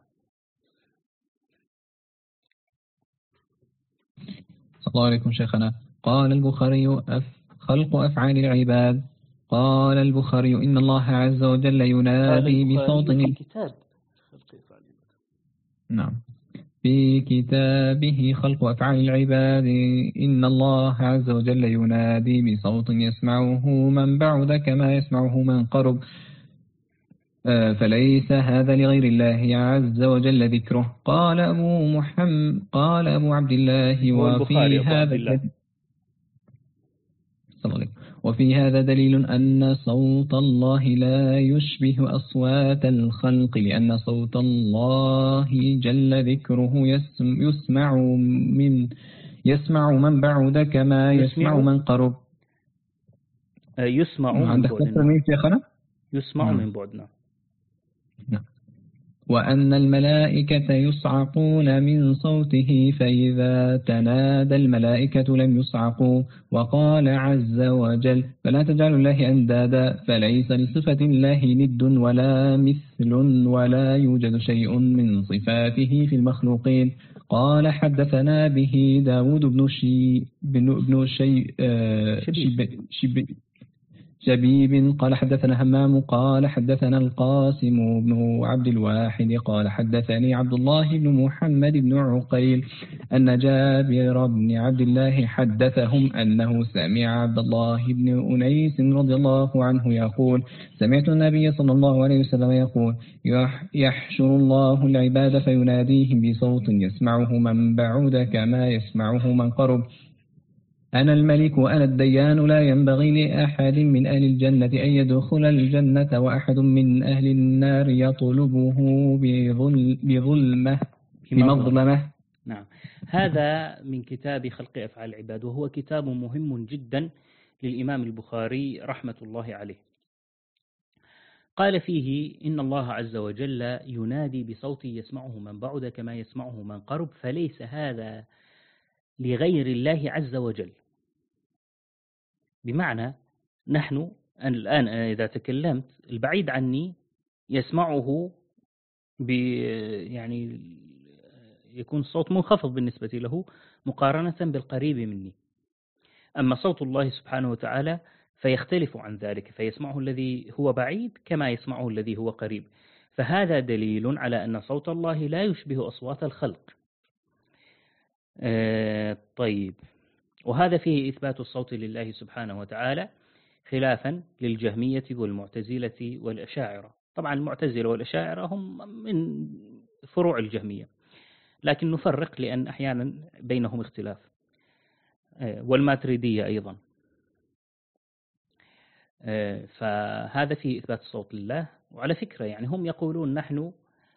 صلى الله عليكم شيخنا. قال البخاري أف خلق أفعال العباد. قال البخاري إن الله عز وجل ينادي بصوت الكتاب. نعم. في كتابه خلق أفعال العباد إن الله عز وجل ينادي بصوت يسمعه من بعد كما يسمعه من قرب، فليس هذا لغير الله عز وجل ذكره. قال أبو محمد قال أبو عبد الله وفي هذا وفي هذا دليل أن صوت الله لا يشبه أصوات الخلق، لأن صوت الله جل ذكره يسمع من يسمع من بعد كما يسمع, يسمع من قرب. يسمع من بعدنا يسمع من بعدنا. وأن الملائكة يصعقون من صوته، فإذا تنادى الملائكة لم يصعقوا. وقال عز وجل: فلا تجعلوا الله أندادا، فليس لصفة الله ند ولا مثل ولا يوجد شيء من صفاته في المخلوقين. قال حدثنا به داود بن شي بن, بن شي آه شب شب شبيب قال حدثنا همام قال حدثنا القاسم بن عبد الواحد قال حدثني عبد الله بن محمد بن عقيل أن جابر بن عبد الله حدثهم أنه سمع عبد الله بن أنيس رضي الله عنه يقول: سمعت النبي صلى الله عليه وسلم يقول: يحشر الله العباد فيناديهم بصوت يسمعه من بعد كما يسمعه من قرب. أنا الملك وأنا الديان، لا ينبغي لأحد من أهل الجنة أن يدخل الجنة وأحد من أهل النار يطلبه بظل بظلمة بمظلمة. نعم، هذا من كتاب خلق أفعال العباد، وهو كتاب مهم جدا للإمام البخاري رحمة الله عليه. قال فيه: إن الله عز وجل ينادي بصوت يسمعه من بعد كما يسمعه من قرب، فليس هذا لغير الله عز وجل. بمعنى نحن الآن إذا تكلمت البعيد عني يسمعه يعني يكون الصوت منخفض بالنسبة له مقارنة بالقريب مني. أما صوت الله سبحانه وتعالى فيختلف عن ذلك، فيسمعه الذي هو بعيد كما يسمعه الذي هو قريب. فهذا دليل على أن صوت الله لا يشبه أصوات الخلق. آه طيب، وهذا فيه إثبات الصوت لله سبحانه وتعالى خلافا للجهمية والمعتزلة والأشاعرة. طبعا المعتزلة والأشاعرة هم من فروع الجهمية، لكن نفرق لأن أحيانا بينهم اختلاف، والماتريدية أيضا. فهذا فيه إثبات الصوت لله. وعلى فكرة يعني هم يقولون نحن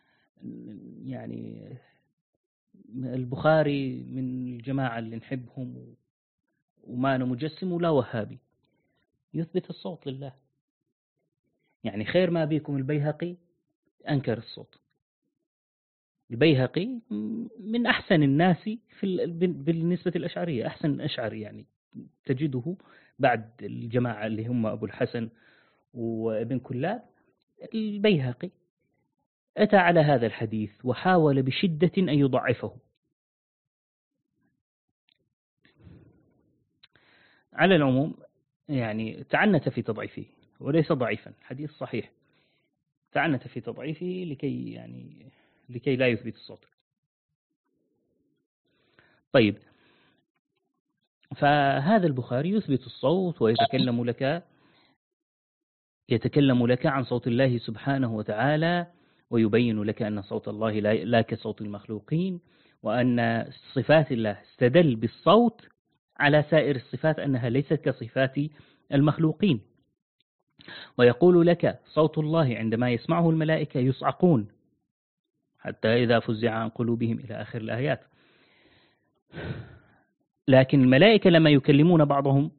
يعني البخاري من الجماعة اللي نحبهم وما أنا مجسم ولا وهابي، يثبت الصوت لله. يعني خير ما بيكم البيهقي أنكر الصوت. البيهقي من أحسن الناس في بالنسبة للأشعرية، أحسن أشعري يعني تجده بعد الجماعة اللي هم أبو الحسن وابن كلاب. البيهقي أتى على هذا الحديث وحاول بشدة أن يضعفه. على العموم يعني تعنت في تضعيفه، وليس ضعيفا، حديث صحيح، تعنت في تضعيفه لكي يعني لكي لا يثبت الصوت. طيب، فهذا البخاري يثبت الصوت ويتكلم لك يتكلم لك عن صوت الله سبحانه وتعالى، ويبين لك أن صوت الله لا كصوت المخلوقين، وأن صفات الله استدل بالصوت على سائر الصفات أنها ليست كصفات المخلوقين. ويقول لك صوت الله عندما يسمعه الملائكة يصعقون حتى إذا فزع عن قلوبهم إلى آخر الآيات. لكن الملائكة لما يكلمون بعضهم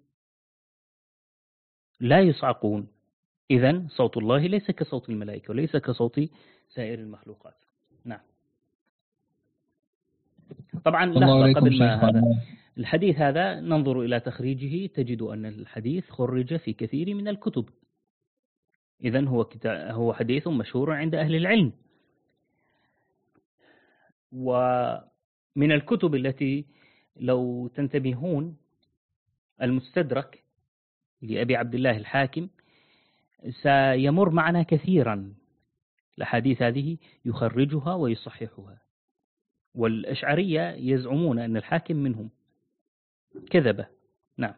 لا يصعقون. إذن صوت الله ليس كصوت الملائكة وليس كصوت سائر المخلوقات. نعم. طبعا لحظة قبل ما هذا الحديث هذا ننظر إلى تخريجه، تجد أن الحديث خرج في كثير من الكتب. إذن هو هو حديث مشهور عند أهل العلم. ومن الكتب التي لو تنتبهون المستدرك لأبي عبد الله الحاكم سيمر معنا كثيرا. الأحاديث هذه يخرجها ويصححها، والأشعرية يزعمون أن الحاكم منهم، كذبة. نعم.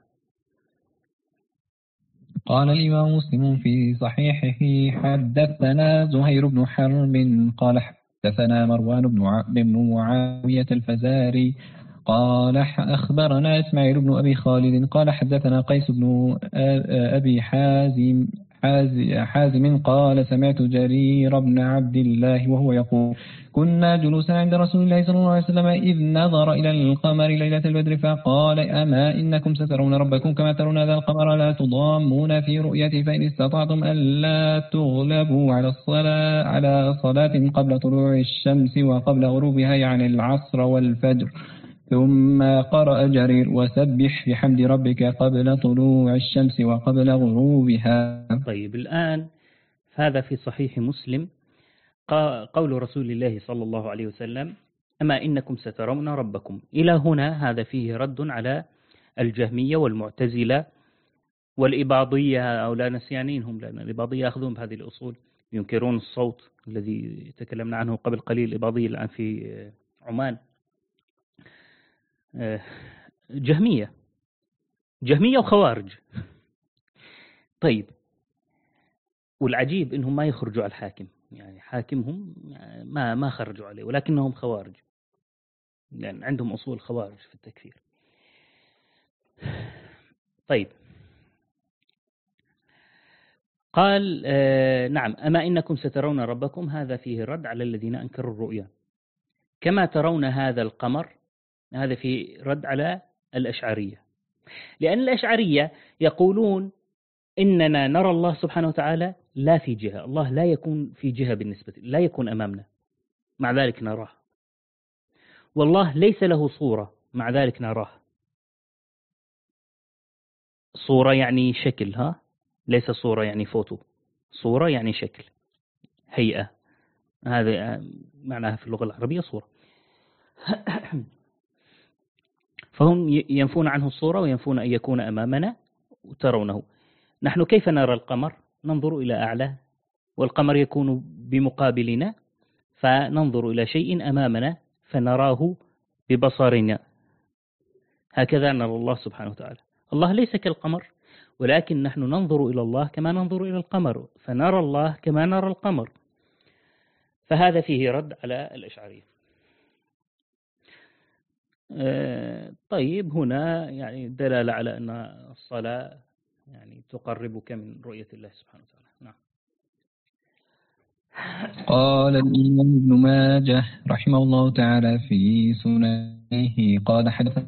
قال الإمام مسلم في صحيحه: حدثنا زهير بن حرب قال حدثنا مروان بن بن معاوية الفزاري قال أخبرنا إسماعيل بن أبي خالد قال حدثنا قيس بن أبي حازم حازم قال سمعت جرير بن عبد الله وهو يقول كنا جلوسا عند رسول الله صلى الله عليه وسلم إذ نظر إلى القمر ليلة البدر فقال أما إنكم سترون ربكم كما ترون هذا القمر لا تضامون في رؤيته فإن استطعتم ألا تغلبوا على الصلاة على صلاة قبل طلوع الشمس وقبل غروبها يعني العصر والفجر. ثم قرأ جرير وسبح بحمد ربك قبل طلوع الشمس وقبل غروبها. طيب الآن هذا في صحيح مسلم قول رسول الله صلى الله عليه وسلم أما إنكم سترون ربكم. إلى هنا هذا فيه رد على الجهمية والمعتزلة والإباضية أو لا نسيانينهم، لأن الإباضية يأخذون بهذه الأصول، ينكرون الصوت الذي تكلمنا عنه قبل قليل. الإباضية الآن في عمان جهمية جهمية وخوارج. طيب والعجيب إنهم ما يخرجوا على الحاكم، يعني حاكمهم ما ما خرجوا عليه، ولكنهم خوارج لأن عندهم أصول خوارج في التكفير. طيب قال آه نعم أما إنكم سترون ربكم، هذا فيه رد على الذين أنكروا الرؤيا. كما ترون هذا القمر، هذا فيه رد على الأشعرية، لأن الأشعرية يقولون إننا نرى الله سبحانه وتعالى لا في جهة، الله لا يكون في جهة بالنسبة لا يكون أمامنا مع ذلك نراه، والله ليس له صورة مع ذلك نراه. صورة يعني شكل، ها ليس صورة يعني فوتو، صورة يعني شكل هيئة، هذا معناها في اللغة العربية صورة. فهم ينفون عنه الصورة وينفون أن يكون أمامنا وترونه. نحن كيف نرى القمر؟ ننظر إلى أعلى والقمر يكون بمقابلنا، فننظر إلى شيء أمامنا فنراه ببصرنا، هكذا نرى الله سبحانه وتعالى. الله ليس كالقمر، ولكن نحن ننظر إلى الله كما ننظر إلى القمر، فنرى الله كما نرى القمر. فهذا فيه رد على الأشعرية. طيب هنا يعني دلالة على أن الصلاة يعني تقربك من رؤية الله سبحانه وتعالى. نعم. قال الإمام ابن ماجه رحمه الله تعالى في سننه قال حدثنا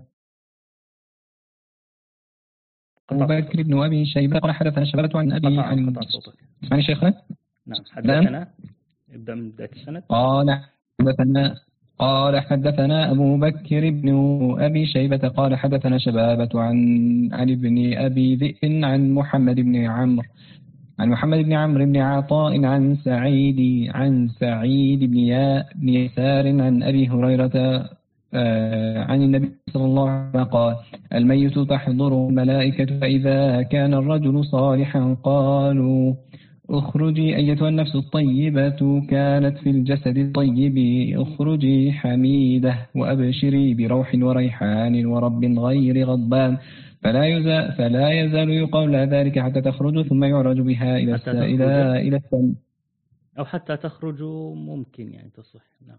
أبو بكر بن أبي شيبة قال حدثنا شبابة عن أبي عن اسمعني شيخنا. نعم حدثنا ابدأ من بداية السند. قال حدثنا قال حدثنا أبو بكر بن أبي شيبة قال حدثنا شبابة عن عن ابن أبي ذئب عن محمد بن عمرو عن محمد بن عمرو بن عطاء عن سعيد عن سعيد بن يسار عن أبي هريرة عن النبي صلى الله عليه وسلم قال الميت تحضره الملائكة فإذا كان الرجل صالحا قالوا اخرجي أيتها النفس الطيبة كانت في الجسد الطيب اخرجي حميدة وأبشري بروح وريحان ورب غير غضبان فلا يزال, فلا يزال يقول ذلك حتى تخرج ثم يعرج بها إلى إلى إلى السماء أو حتى تخرج ممكن يعني تصح. نعم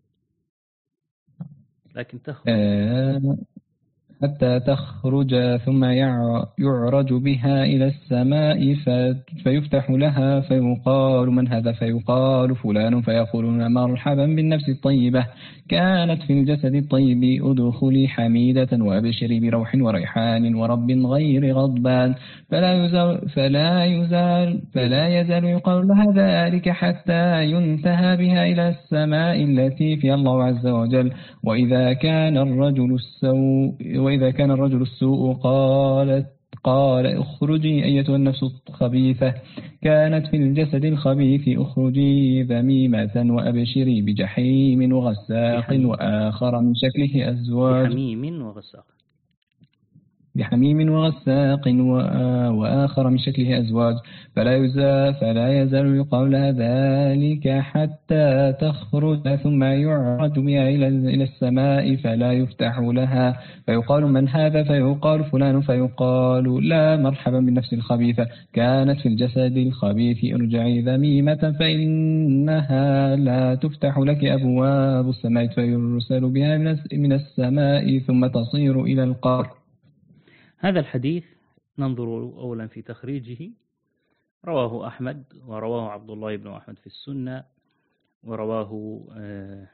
لكن تخرج آه حتى تخرج ثم يعرج بها إلى السماء فيفتح لها فيقال من هذا فيقال فلان فيقولون مرحبا بالنفس الطيبة كانت في الجسد الطيب ادخلي حميدة وابشري بروح وريحان ورب غير غضبان فلا يزال فلا يزال فلا يزال يقال لها ذلك حتى ينتهى بها إلى السماء التي فيها الله عز وجل. وإذا كان الرجل السوء وإذا كان الرجل السوء قالت قال اخرجي أيتها النفس الخبيثة كانت في الجسد الخبيث اخرجي ذميمة وأبشري بجحيم وغساق وآخر من شكله أزواج بحميم وغساق بحميم وغساق وآخر من شكله أزواج فلا يزال, فلا يزال يقال لها ذلك حتى تخرج ثم يعرج بها إلى السماء فلا يفتح لها فيقال من هذا فيقال فلان فيقال لا مرحبا بالنفس الخبيثة كانت في الجسد الخبيث ارجعي ذميمة فإنها لا تفتح لك أبواب السماء فيرسل بها من السماء ثم تصير إلى القبر. هذا الحديث ننظر أولا في تخريجه. رواه أحمد ورواه عبد الله بن أحمد في السنة ورواه آه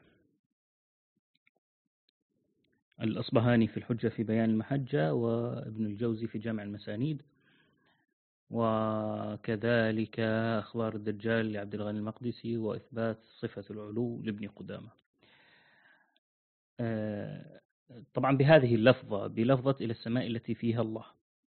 الأصبهاني في الحجة في بيان المحجة وابن الجوزي في جامع المسانيد وكذلك أخبار الدجال لعبد الغني المقدسي وإثبات صفة العلو لابن قدامة. آه طبعا بهذه اللفظة بلفظة إلى السماء التي فيها الله.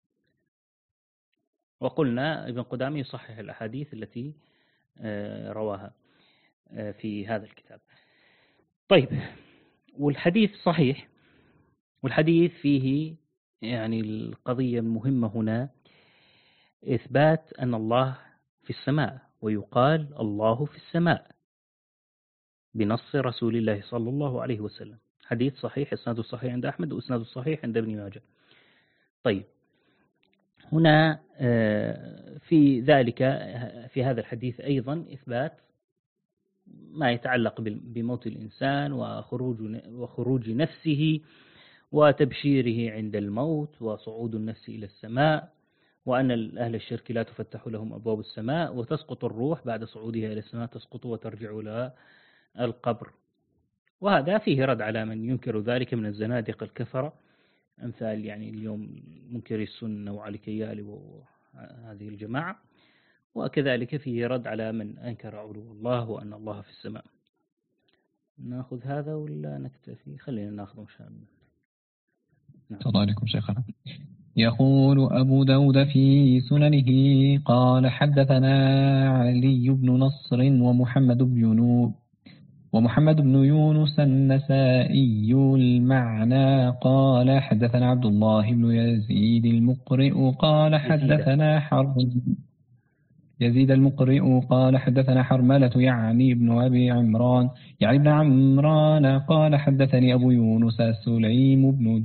وقلنا ابن قدامة يصحح الأحاديث التي رواها في هذا الكتاب. طيب، والحديث صحيح، والحديث فيه يعني القضية المهمة هنا إثبات أن الله في السماء، ويقال الله في السماء بنص رسول الله صلى الله عليه وسلم. حديث صحيح، إسناده صحيح عند أحمد وإسناده صحيح عند ابن ماجه. طيب، هنا في ذلك في هذا الحديث أيضا إثبات ما يتعلق بموت الإنسان وخروج وخروج نفسه وتبشيره عند الموت وصعود النفس إلى السماء، وأن أهل الشرك لا تفتح لهم أبواب السماء وتسقط الروح بعد صعودها إلى السماء، تسقط وترجع إلى القبر. وهذا فيه رد على من ينكر ذلك من الزنادقة الكفرة، أمثال يعني اليوم منكري السنة وعلي كيالي وهذه الجماعة، وكذلك فيه رد على من أنكر علو الله وأن الله في السماء. نأخذ هذا ولا نكتفي؟ خلينا نأخذ مشان نعم. الله عليكم شيخنا. يقول أبو داود في سننه قال حدثنا علي بن نصر ومحمد بن يونس ومحمد بن يونس النسائي المعنى قال حدثنا عبد الله بن يزيد المقرئ قال حدثنا حرب يزيد المقرئ قال حدثنا حرملة يعني ابن أبي عمران يعني ابن عمران قال حدثني أبو يونس سليم بن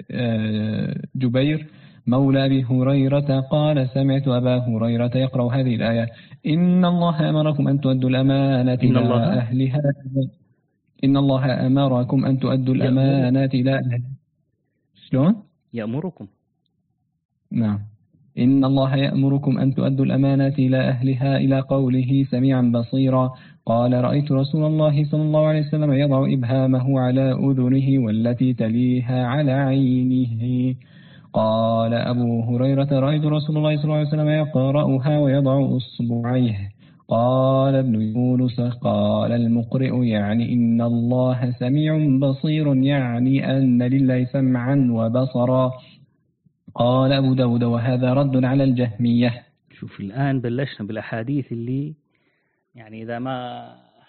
جبير مولى أبي هريرة قال سمعت أبا هريرة يقرأ هذه الآية إن الله أمركم أن تؤدوا الأمانة إلى أهلها إن الله أمركم أن تؤدوا الأمانة إلى أهلها. شلون؟ يأمركم. نعم. إن الله يأمركم أن تؤدوا الأمانات إلى أهلها إلى قوله سميعا بصيرا. قال رأيت رسول الله صلى الله عليه وسلم يضع إبهامه على أذنه والتي تليها على عينه. قال أبو هريرة رأيت رسول الله صلى الله عليه وسلم يقرأها ويضع أصبعيه. قال ابن يونس قال المقرئ يعني إن الله سميع بصير يعني أن لله سمعا وبصرا. قال أبو داود وهذا رد على الجهمية. شوف الآن بلشنا بالأحاديث اللي يعني إذا ما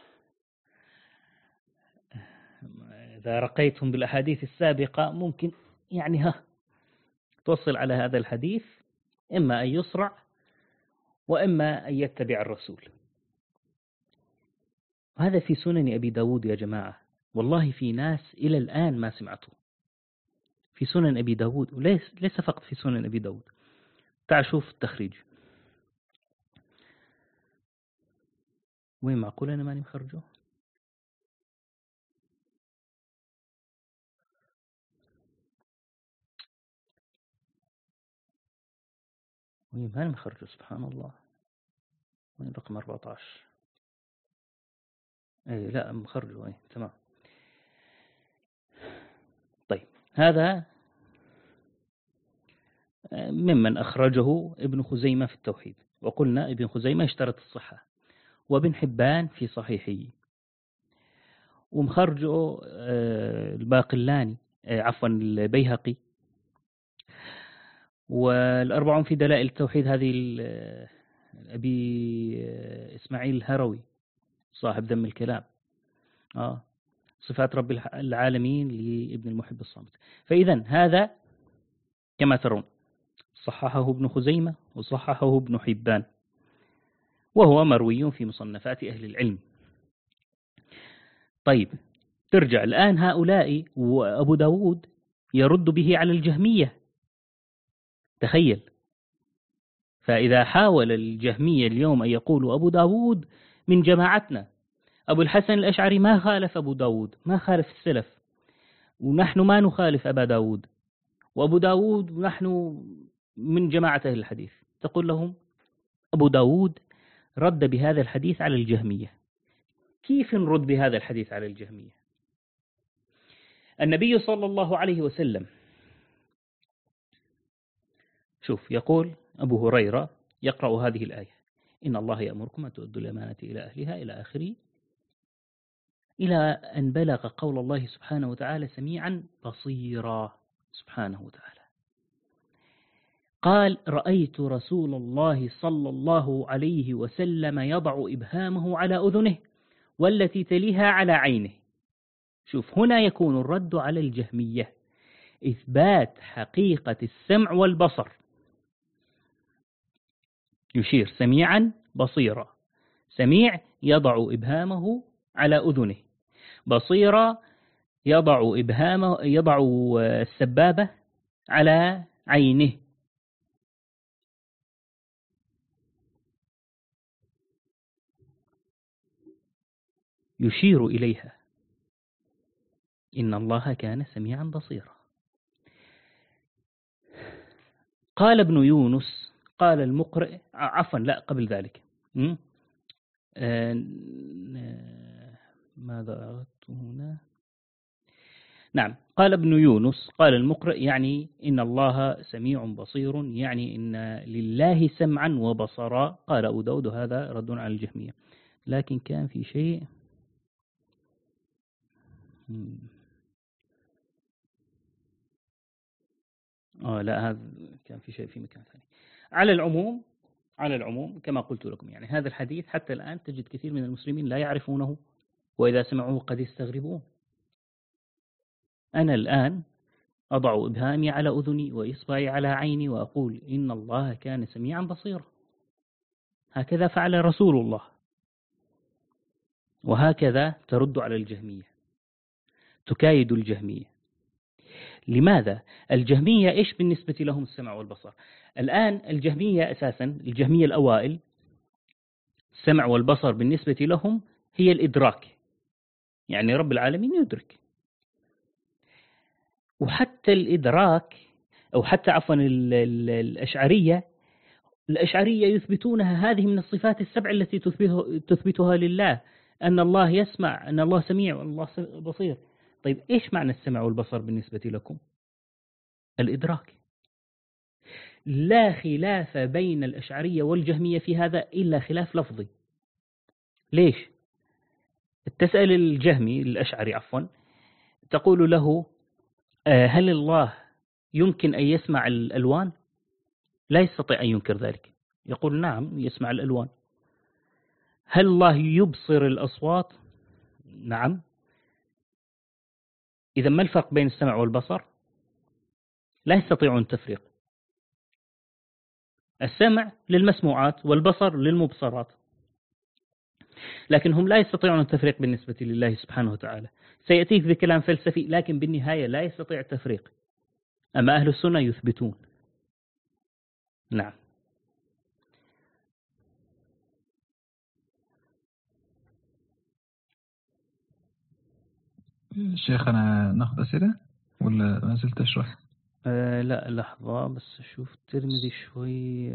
إذا رقيتهم بالأحاديث السابقة ممكن يعني ها توصل على هذا الحديث، إما أن يصرع وإما أن يتبع الرسول. هذا في سنن أبي داود يا جماعة، والله في ناس إلى الآن ما سمعته في سنن أبي داود، وليس ليس فقط في سنن أبي داود. تعال شوف التخريج وين، معقول أنا ماني مخرجه؟ وين ماني مخرجه؟ سبحان الله. وين رقم أربعة عشر؟ أي لا مخرجه. أي تمام. طيب، هذا ممن أخرجه ابن خزيمة في التوحيد، وقلنا ابن خزيمة اشترط الصحة، وابن حبان في صحيحه، ومخرجه الباقلاني عفوا البيهقي، والأربعون في دلائل التوحيد هذه أبي إسماعيل الهروي صاحب ذم الكلام، آه صفات رب العالمين لابن المحب الصامت. فإذا هذا كما ترون، صححه ابن خزيمة وصححه ابن حبان، وهو مروي في مصنفات أهل العلم. طيب، ترجع الآن هؤلاء وأبو داود يرد به على الجهمية، تخيل. فإذا حاول الجهمية اليوم أن يقولوا أبو داود من جماعتنا، أبو الحسن الأشعري ما خالف أبو داود، ما خالف السلف، ونحن ما نخالف أبا داود، وأبو داود نحن من جماعة أهل الحديث، تقول لهم أبو داود رد بهذا الحديث على الجهمية. كيف نرد بهذا الحديث على الجهمية؟ النبي صلى الله عليه وسلم، شوف، يقول أبو هريرة يقرأ هذه الآية: إن الله يأمركم أن تؤدوا الأمانة إلى أهلها، إلى آخره، إلى أن بلغ قول الله سبحانه وتعالى: سميعا بصيرا، سبحانه وتعالى. قال: رأيت رسول الله صلى الله عليه وسلم يضع إبهامه على أذنه والتي تليها على عينه. شوف، هنا يكون الرد على الجهمية، إثبات حقيقة السمع والبصر. يشير: سميعا بصيرا. سميع يضع إبهامه على أذنه، بصيرا يضع إبهامه يضع السبابة على عينه. يشير إليها، إن الله كان سميعا بصيرا. قال ابن يونس، قال المقرئ، عفوا لا قبل ذلك، ماذا أردت هنا؟ نعم، قال ابن يونس، قال المقرئ، يعني إن الله سميع بصير، يعني إن لله سمعا وبصرا. قال أبو داود هذا رد على الجهمية. لكن كان في شيء، آه لا، هذا كان في شيء في مكان ثاني. على العموم، على العموم كما قلت لكم، يعني هذا الحديث حتى الآن تجد كثير من المسلمين لا يعرفونه، وإذا سمعوه قد يستغربون. أنا الآن أضع إبهامي على أذني وإصبعي على عيني وأقول إن الله كان سميعا بصيرا. هكذا فعل رسول الله، وهكذا ترد على الجهمية، تكايد الجهمية. لماذا؟ الجهمية إيش بالنسبة لهم السمع والبصر؟ الآن الجهمية أساسا، الجهمية الأوائل، السمع والبصر بالنسبة لهم هي الإدراك، يعني رب العالمين يدرك. وحتى الإدراك، أو حتى عفوا الأشعرية الأشعرية يثبتونها، هذه من الصفات السبع التي تثبتها لله، أن الله يسمع، أن الله سميع، وأن الله بصير. طيب، إيش معنى السمع والبصر بالنسبة لكم؟ الإدراك. لا خلاف بين الأشعرية والجهمية في هذا إلا خلاف لفظي. ليش؟ تسأل الجهمي الأشعري عفوا، تقول له: هل الله يمكن أن يسمع الألوان؟ لا يستطيع أن ينكر ذلك، يقول نعم يسمع الألوان. هل الله يبصر الأصوات؟ نعم. إذا ما الفرق بين السمع والبصر؟ لا يستطيعون التفريق. السمع للمسموعات والبصر للمبصرات، لكن هم لا يستطيعون التفريق بالنسبة لله سبحانه وتعالى. سيأتيك بكلام فلسفي، لكن بالنهاية لا يستطيع التفريق. أما أهل السنة يثبتون. نعم. شيخنا ناخذ أسئلة ولا ما زلت أشرح؟ أه لا، لحظة بس أشوف الترمذي شوي.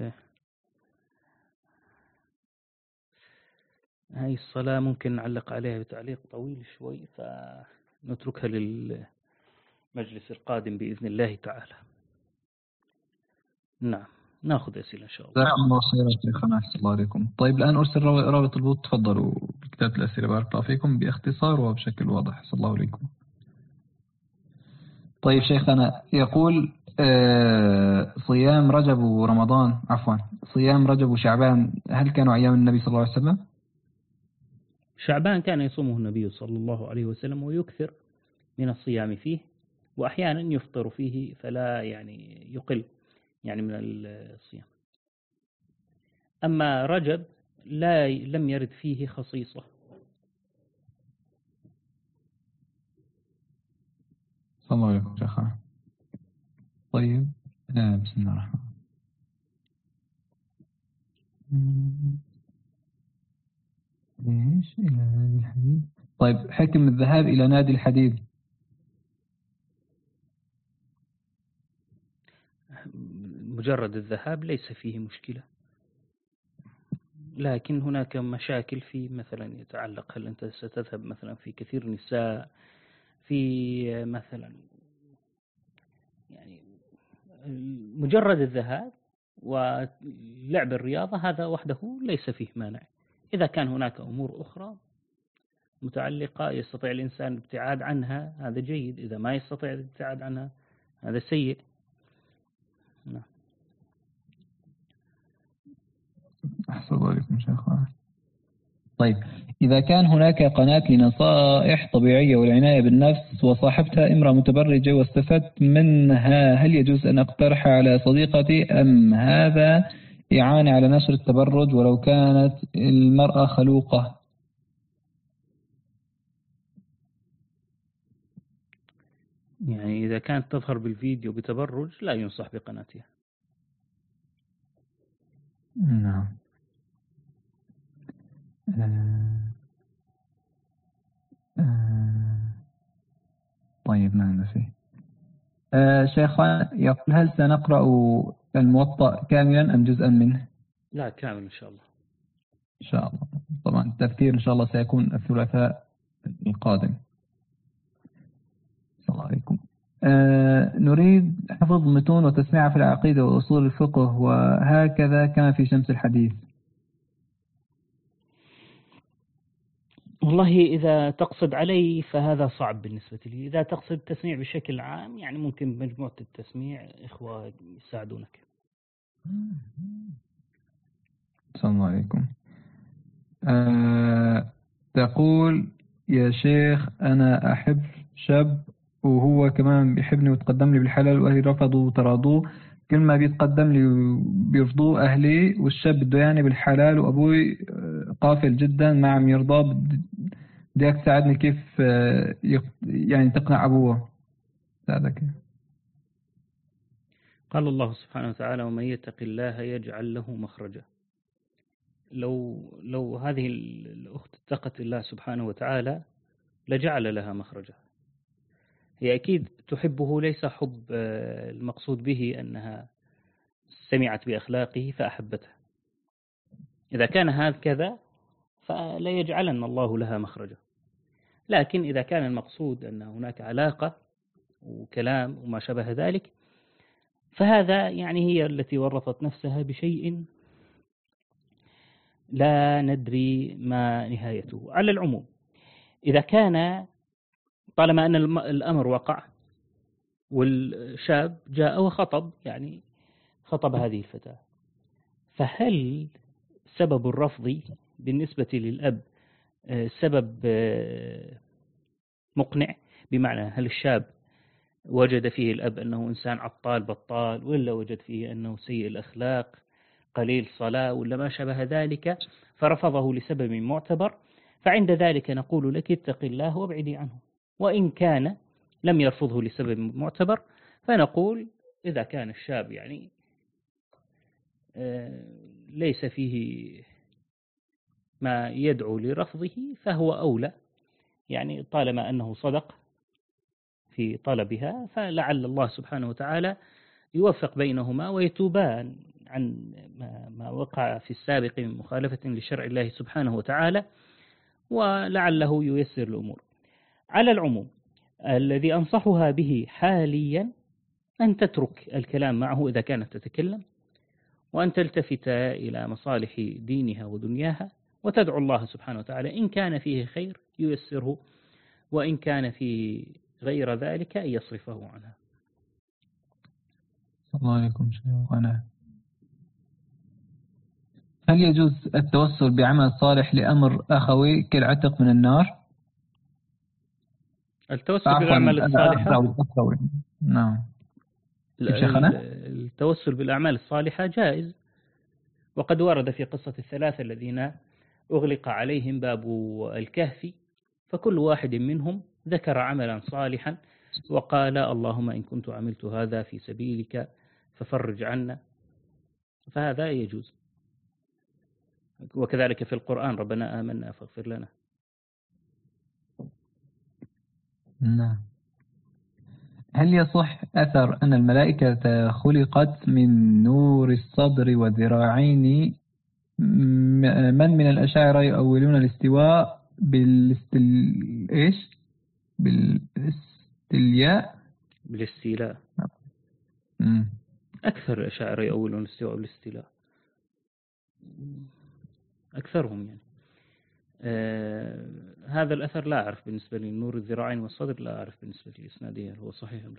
هاي الصلاة ممكن نعلق عليها بتعليق طويل شوي، فنتركها للمجلس القادم بإذن الله تعالى. نعم، ناخذ أسئلة إن شاء الله. جزاكم الله خيرا شيخنا، أحسن الله عليكم. طيب الآن أرسل رابط البوت، تفضلوا بكتابة الأسئلة، بارك الله فيكم، باختصار وبشكل واضح. أحسن الله عليكم. طيب شيخنا يقول آه صيام رجب ورمضان، عفوا صيام رجب وشعبان، هل كانوا أيام النبي صلى الله عليه وسلم؟ شعبان كان يصومه النبي صلى الله عليه وسلم ويكثر من الصيام فيه، وأحيانا يفطر فيه فلا يعني يقل يعني من الصيام. أما رجب لا لم يرد فيه خصيصة. صلى الله عليكم شيخنا. طيب آه بسم الله الرحمن الرحيم. ليش إلى نادي الحديد؟ طيب حكم الذهاب إلى نادي الحديد. مجرد الذهاب ليس فيه مشكلة، لكن هناك مشاكل في مثلا يتعلق هل أنت ستذهب مثلا في كثير نساء، في مثلا يعني مجرد الذهاب ولعب الرياضة هذا وحده ليس فيه مانع. إذا كان هناك أمور أخرى متعلقة يستطيع الإنسان الابتعاد عنها هذا جيد، إذا ما يستطيع الابتعاد عنها هذا سيء. نعم. أحسن الله عليكم شيخنا. طيب إذا كان هناك قناة لنصائح طبيعية والعناية بالنفس وصاحبتها امرأة متبرجة واستفدت منها، هل يجوز أن أقترح على صديقتي أم هذا إعانة على نشر التبرج ولو كانت المرأة خلوقة؟ يعني إذا كانت تظهر بالفيديو بتبرج لا ينصح بقناتها. نعم. آه. آه. طيب ما نسي. آه شيخنا يقول هل سنقرأ الموطأ كاملا أم جزءا منه؟ لا كامل إن شاء الله. إن شاء الله. طبعا التذكير إن شاء الله سيكون الثلاثاء القادم. السلام عليكم. آه نريد حفظ متون وتسميعها في العقيدة وأصول الفقه وهكذا كما في شمس الحديث. والله إذا تقصد علي فهذا صعب بالنسبة لي. إذا تقصد التسميع بشكل عام يعني ممكن مجموعة التسميع إخوة يساعدونك. السلام عليكم. آه تقول يا شيخ أنا أحب شاب وهو كمان بيحبني وتقدم لي بالحلال وأهلي رفضوا وتراضوه، كل ما بيتقدم لي بيرضوه أهلي والشاب بده يعني بالحلال وأبوي قافل جدا ما عم يرضى. بدك تساعدني كيف يعني تقنع أبوه؟ ساعدك. قال الله سبحانه وتعالى ومن يتق الله يجعل له مخرجا. لو لو هذه الأخت اتقت الله سبحانه وتعالى لجعل لها مخرجا. هي أكيد تحبه ليس حب المقصود به أنها سمعت بأخلاقه فأحبته. إذا كان هكذا فلا يجعلن الله لها مخرجا. لكن إذا كان المقصود أن هناك علاقة وكلام وما شابه ذلك فهذا يعني هي التي ورطت نفسها بشيء لا ندري ما نهايته. على العموم إذا كان طالما أن الأمر وقع والشاب جاء وخطب يعني خطب هذه الفتاة، فهل سبب الرفض بالنسبة للأب سبب مقنع؟ بمعنى هل الشاب وجد فيه الأب أنه إنسان عطال بطال، ولا وجد فيه أنه سيء الأخلاق قليل صلاة، ولا ما شابه ذلك فرفضه لسبب معتبر؟ فعند ذلك نقول لك اتق الله وابعدي عنه. وإن كان لم يرفضه لسبب معتبر فنقول إذا كان الشاب يعني ليس فيه ما يدعو لرفضه فهو أولى، يعني طالما أنه صدق في طلبها فلعل الله سبحانه وتعالى يوفق بينهما ويتوبان عن ما وقع في السابق من مخالفة لشرع الله سبحانه وتعالى، ولعله ييسر الأمور. على العموم الذي أنصحها به حاليا أن تترك الكلام معه إذا كانت تتكلم، وأن تلتفت إلى مصالح دينها ودنياها وتدعو الله سبحانه وتعالى إن كان فيه خير ييسره، وإن كان فيه غير ذلك أن يصرفه عنها. السلام عليكم شيخنا. هل يجوز التوسل بعمل صالح لأمر أخوي كالعتق من النار؟ التوسل بالأعمال الصالحة، نعم، التوسل بالأعمال الصالحة جائز، وقد ورد في قصة الثلاثة الذين أغلق عليهم باب الكهف، فكل واحد منهم ذكر عملا صالحا وقال اللهم إن كنت عملت هذا في سبيلك ففرج عنا، فهذا يجوز. وكذلك في القرآن ربنا آمنا فاغفر لنا. نعم. هل يصح أثر أن الملائكة خلقت من نور الصدر والذراعين؟ من من الأشاعرة يؤولون الاستواء بالاستل إيش بالاستيلاء بالاستيلاء مم. أكثر الأشاعرة يؤولون الاستواء بالاستيلاء، أكثرهم يعني. آه هذا الأثر لا أعرف بالنسبة لي، نور الذراعين والصدر لا أعرف بالنسبة لي إسناده هل هو صحيح أم لا.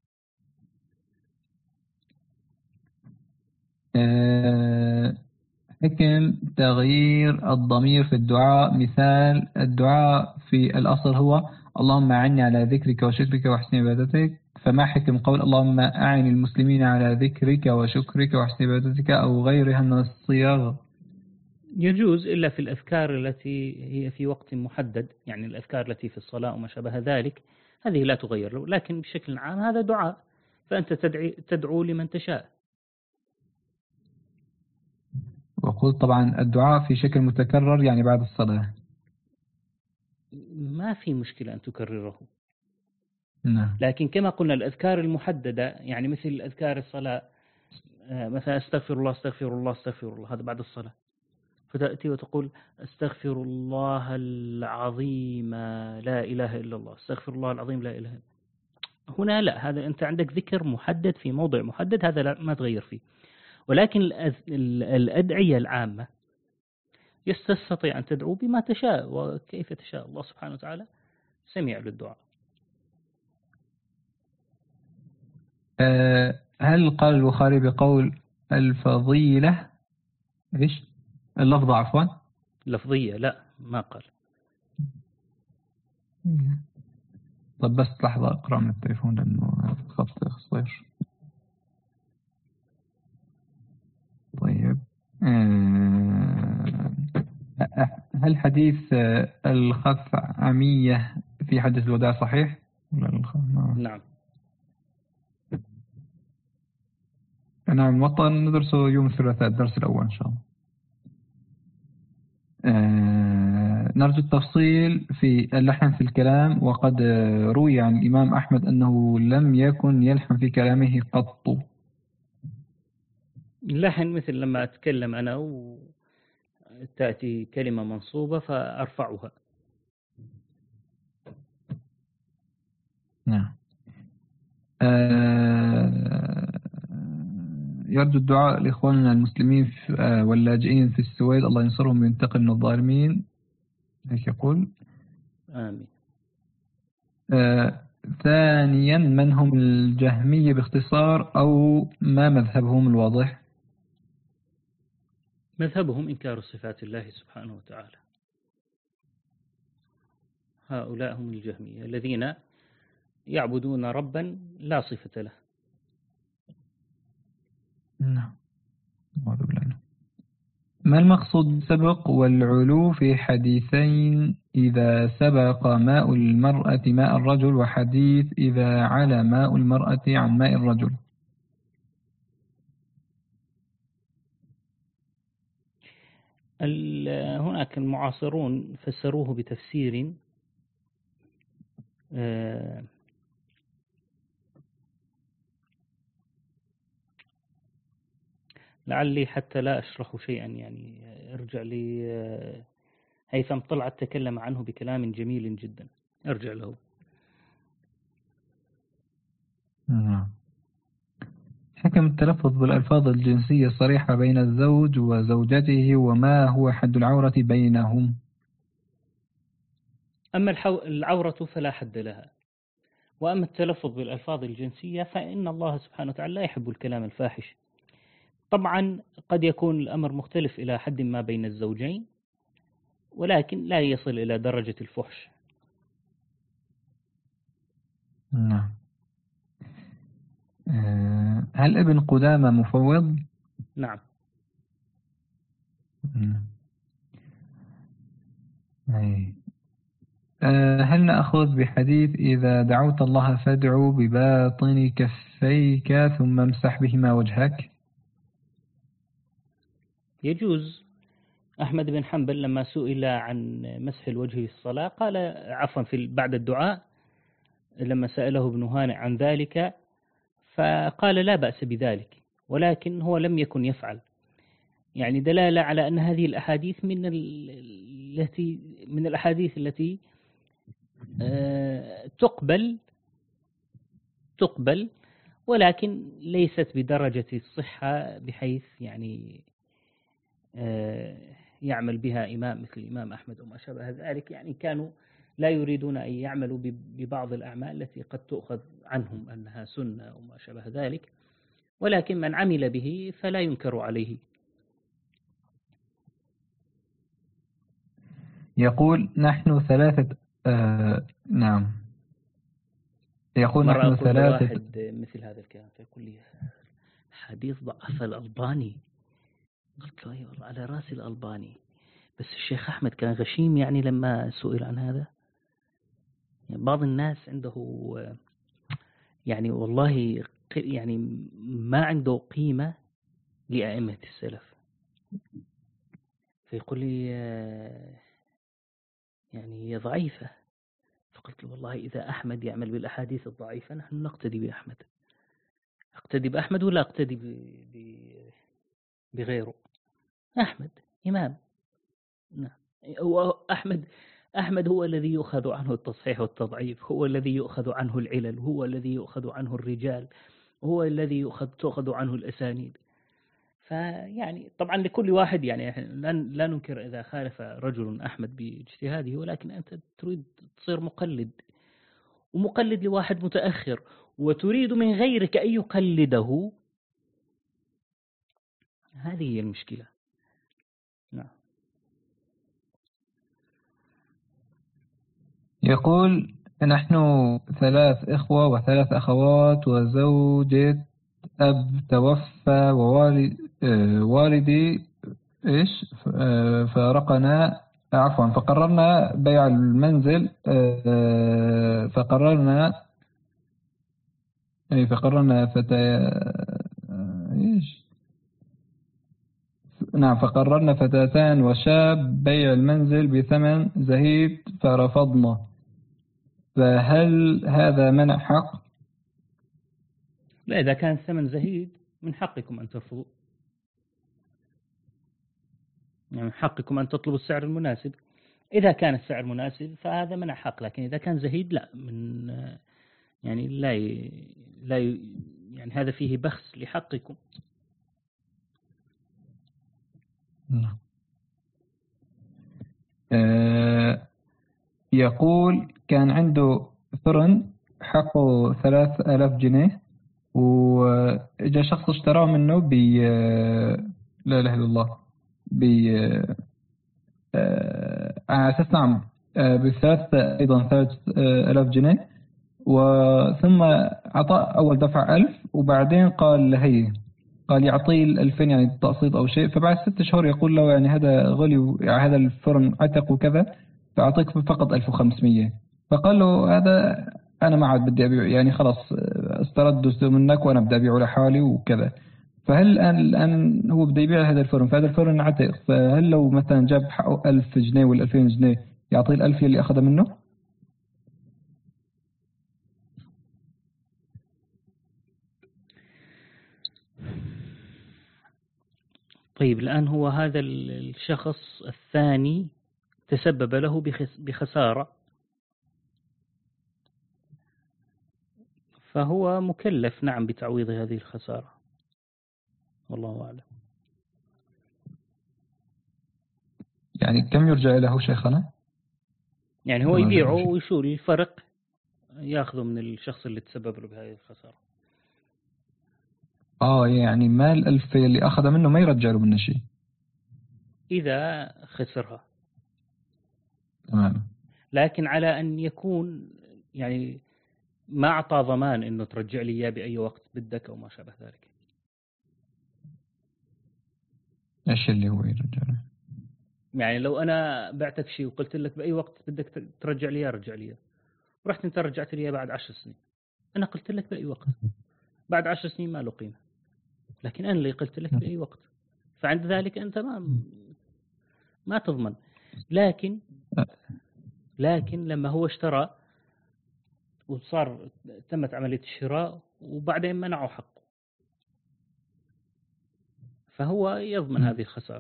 آه حكم تغيير الضمير في الدعاء، مثال الدعاء في الأصل هو اللهم أعني على ذكرك وشكرك وحسن عبادتك، فما حكم قول اللهم أعن المسلمين على ذكرك وشكرك وحسن عبادتك أو غيرها من الصياغ؟ يجوز إلا في الأذكار التي هي في وقت محدد، يعني الأذكار التي في الصلاة وما شابه ذلك هذه لا تغير له، لكن بشكل عام هذا دعاء، فأنت تدعي تدعو لمن تشاء. وقلت طبعا الدعاء في شكل متكرر يعني بعد الصلاة ما في مشكلة أن تكرره. نعم. لكن كما قلنا الأذكار المحددة يعني مثل الأذكار الصلاة، مثلا استغفر الله استغفر الله استغفر الله، هذا بعد الصلاة، فتأتي وتقول استغفر الله العظيم لا إله إلا الله، استغفر الله العظيم لا إله إلا الله. هنا لا، هذا أنت عندك ذكر محدد في موضع محدد، هذا لا ما تغير فيه. ولكن الأدعية العامة يستطيع أن تدعو بما تشاء وكيف تشاء، الله سبحانه وتعالى سميع للدعاء. أه هل قال البخاري بقول الفضيلة إيش اللفظة عفوا لفظية؟ لا ما قال. طب بس لحظة أقرأ من التليفون لأنه خط قصير. طيب أه هل حديث الخثعمية في حديث الوداع صحيح؟ نعم نعم، وطن ندرسه يوم الثلاثاء الدرس الأول إن شاء الله. أه نرجو التفصيل في اللحن في الكلام، وقد روي عن الإمام أحمد أنه لم يكن يلحن في كلامه قط. اللحن مثل لما أتكلم أنا وتأتي كلمة منصوبة فأرفعها. نعم. أه يرجو الدعاء لإخواننا المسلمين واللاجئين في السويد، الله ينصرهم وينتقم من الظالمين، هيك يقول. آمين. آه ثانيا من هم الجهمية باختصار، أو ما مذهبهم الواضح؟ مذهبهم إنكار صفات الله سبحانه وتعالى، هؤلاء هم الجهمية الذين يعبدون ربا لا صفة له. نعم. ما المقصود بالسبق والعلو في حديثين إذا سبق ماء المرأة ماء الرجل، وحديث إذا علا ماء المرأة عن ماء الرجل؟ هناك المعاصرون فسروه بتفسير آه لعلي حتى لا أشرح شيئا، يعني ارجع لي هيثم طلعت تكلم عنه بكلام جميل جدا، ارجع له. نعم. حكم التلفظ بالألفاظ الجنسية الصريحة بين الزوج وزوجته، وما هو حد العورة بينهم؟ أما العورة فلا حد لها، وأما التلفظ بالألفاظ الجنسية فإن الله سبحانه وتعالى لا يحب الكلام الفاحش. طبعا قد يكون الأمر مختلف إلى حد ما بين الزوجين، ولكن لا يصل إلى درجة الفحش. نعم. هل ابن قدامة مفوض؟ نعم. هل نأخذ بحديث إذا دعوت الله فادعو بباطن كفيك ثم امسح بهما وجهك؟ يجوز. أحمد بن حنبل لما سئل عن مسح الوجه في الصلاة قال عفوا في بعد الدعاء لما سأله ابن هانئ عن ذلك فقال لا بأس بذلك، ولكن هو لم يكن يفعل، يعني دلالة على أن هذه الأحاديث من التي من الأحاديث التي تقبل تقبل ولكن ليست بدرجة الصحة بحيث يعني يعمل بها إمام مثل الإمام أحمد وما شابه ذلك، يعني كانوا لا يريدون أن يعملوا ببعض الأعمال التي قد تؤخذ عنهم أنها سنة وما شابه ذلك، ولكن من عمل به فلا ينكر عليه. يقول نحن ثلاثة آه نعم يقول مرة نحن ثلاثة واحد مثل هذا الكلام فيقول لي حديث ضعف الألباني، قلت له أيوة على رأس الألباني، بس الشيخ أحمد كان غشيم يعني لما سئل عن هذا. يعني بعض الناس عنده يعني والله يعني ما عنده قيمة لأئمة السلف، فيقول لي يعني هي ضعيفة، فقلت له والله إذا أحمد يعمل بالأحاديث الضعيفة نحن نقتدي بأحمد، أقتدي بأحمد ولا أقتدي بغيره؟ أحمد إمام. نعم. هو أحمد أحمد هو الذي يؤخذ عنه التصحيح والتضعيف، هو الذي يؤخذ عنه العلل، هو الذي يؤخذ عنه الرجال، هو الذي يؤخذ تؤخذ عنه الأسانيد. فيعني طبعا لكل واحد يعني لا ننكر إذا خالف رجل أحمد باجتهاده، ولكن أنت تريد تصير مقلد ومقلد لواحد متأخر وتريد من غيرك أن يقلده، هذه هي المشكلة. نعم. يقول نحن ثلاث إخوة وثلاث أخوات وزوجة أب توفى ووالد والدي إيش فارقنا عفوا فقررنا بيع المنزل فقررنا فقررنا فتى إيش نعم فقررنا فتاتان وشاب بيع المنزل بثمن زهيد فرفضنا، فهل هذا منع حق؟ لا، إذا كان الثمن زهيد من حقكم أن ترفضوا، يعني من حقكم أن تطلبوا السعر المناسب. إذا كان السعر مناسب فهذا منع حق، لكن إذا كان زهيد لا، من يعني لا ي... لا ي... يعني هذا فيه بخس لحقكم. نعم. آه يقول كان عنده فرن حقه ثلاث آلاف جنيه وإجا شخص اشتراه منه ب لا إله إلا الله ب على أساس نعم بثلاث أيضا ثلاث آلاف جنيه، وثم أعطى أول دفع ألف وبعدين قال هي قال يعطيه الألفين يعني تقسيط أو شيء، فبعد ست شهور يقول له يعني هذا غلي يعني هذا الفرن عتق وكذا فأعطيك فقط ألف وخمسمية، فقال له هذا أنا ما عاد بدي أبيع يعني خلاص استردت منك وأنا بدي أبيعه لحالي وكذا، فهل الآن الآن هو بده يبيع هذا الفرن فهذا الفرن عتق، فهل لو مثلا جاب حقه ألف جنيه ولا ألفين جنيه يعطيه الألف اللي أخذه منه؟ طيب الآن هو هذا الشخص الثاني تسبب له بخسارة، فهو مكلف نعم بتعويض هذه الخسارة، والله أعلم. يعني كم يرجع له شيخنا؟ يعني هو يبيعه ويشوف الفرق يأخذه من الشخص اللي تسبب له بهذه الخسارة. آه يعني مال ألف اللي أخذ منه ما يرجع له منه شيء إذا خسرها. تمام. لكن على أن يكون يعني ما أعطى ضمان إنه ترجع لي إياه بأي وقت بدك أو ما شابه ذلك. إيش اللي هو يرجع؟ يعني لو أنا بعتك شيء وقلت لك بأي وقت بدك ترجع لي إياه رجع لي إياه، ورحت أنت رجعت لي إياه بعد عشر سنين، أنا قلت لك بأي وقت، بعد عشر سنين ما له قيمة، لكن أنا اللي قلت لك بأي وقت، فعند ذلك أنت ما ما تضمن. لكن لكن لما هو اشترى وصار تمت عملية الشراء وبعدين منعوا حقه، فهو يضمن هذه الخسارة.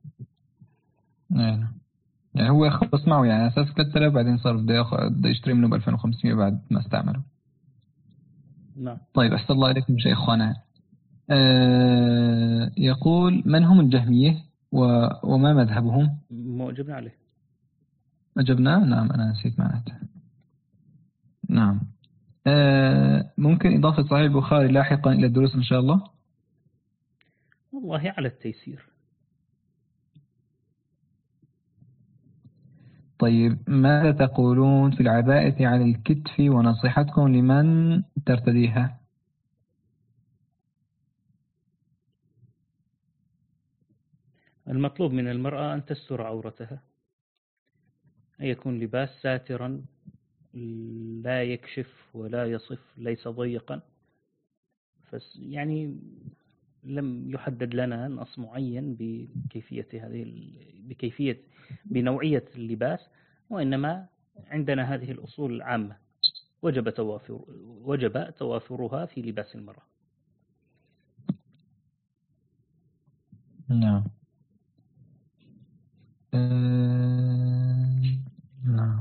نعم. يعني هو يخلص معه، يعني أساس ثلاثة آلاف بعدين صار بده ياخذ بده يشتري منه ب ألفين وخمسمية بعد ما استعمله. نعم. طيب أحسن الله إليكم شيخنا. أه يقول من هم الجهمية وما مذهبهم؟ ما أجبنا عليه. أجبنا؟ نعم أنا نسيت معناته. نعم. أه ممكن إضافة صحيح البخاري لاحقا إلى الدروس إن شاء الله؟ والله على التيسير. طيب ماذا تقولون في العباءة على الكتف ونصيحتكم لمن ترتديها؟ المطلوب من المرأة أن تستر عورتها، أن يكون لباس ساترا لا يكشف ولا يصف، ليس ضيقا، يعني لم يحدد لنا نص معين بكيفية هذه بكيفية بنوعية اللباس، وإنما عندنا هذه الأصول العامة وجب توافر وجب توافرها في لباس المرأة. نعم. أه... نعم.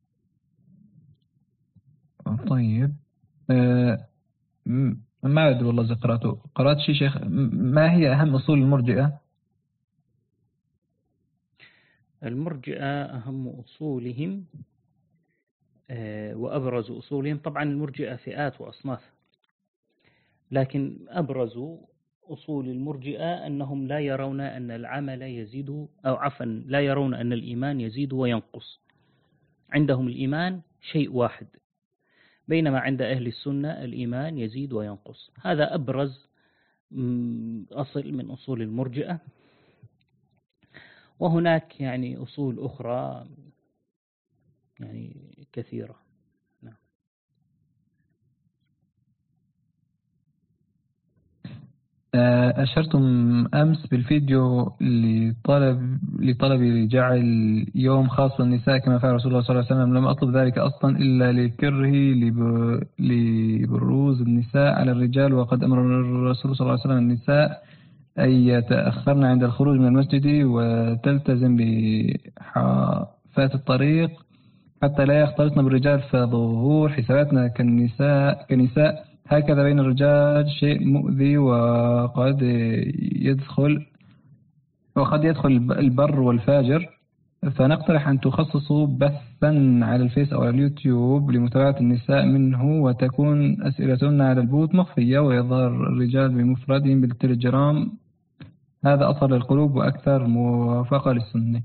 طيب أه... ما أدري والله إذا قرأته قرأت شيء شيخ. ما هي أهم أصول المرجئة؟ المرجئة أهم أصولهم وأبرز أصولهم، طبعا المرجئة فئات وأصناف، لكن أبرز أصول المرجئة أنهم لا يرون أن العمل يزيد، أو عفوا لا يرون أن الإيمان يزيد وينقص، عندهم الإيمان شيء واحد، بينما عند أهل السنة الإيمان يزيد وينقص. هذا أبرز أصل من أصول المرجئة، وهناك يعني أصول أخرى يعني كثيرة. نعم. أشرتم أمس بالفيديو لطلب لطلب جعل يوم خاص للنساء كما فعل رسول الله صلى الله عليه وسلم. لم أطلب ذلك أصلا إلا لكرهي لبروز النساء على الرجال، وقد أمر الرسول صلى الله عليه وسلم النساء أن يتأخرن عند الخروج من المسجد وتلتزم بحافات الطريق حتى لا يختلطن بالرجال، فظهور حساباتنا كالنساء كنساء هكذا بين الرجال شيء مؤذي، وقد يدخل وقد يدخل البر والفاجر. فنقترح أن تخصصوا بثا على الفيس أو على اليوتيوب لمتابعة النساء منه، وتكون أسئلتهن على البوت مخفية، ويظهر الرجال بمفردهم بالتليجرام. هذا أطهر للقلوب وأكثر موافقة للسنة.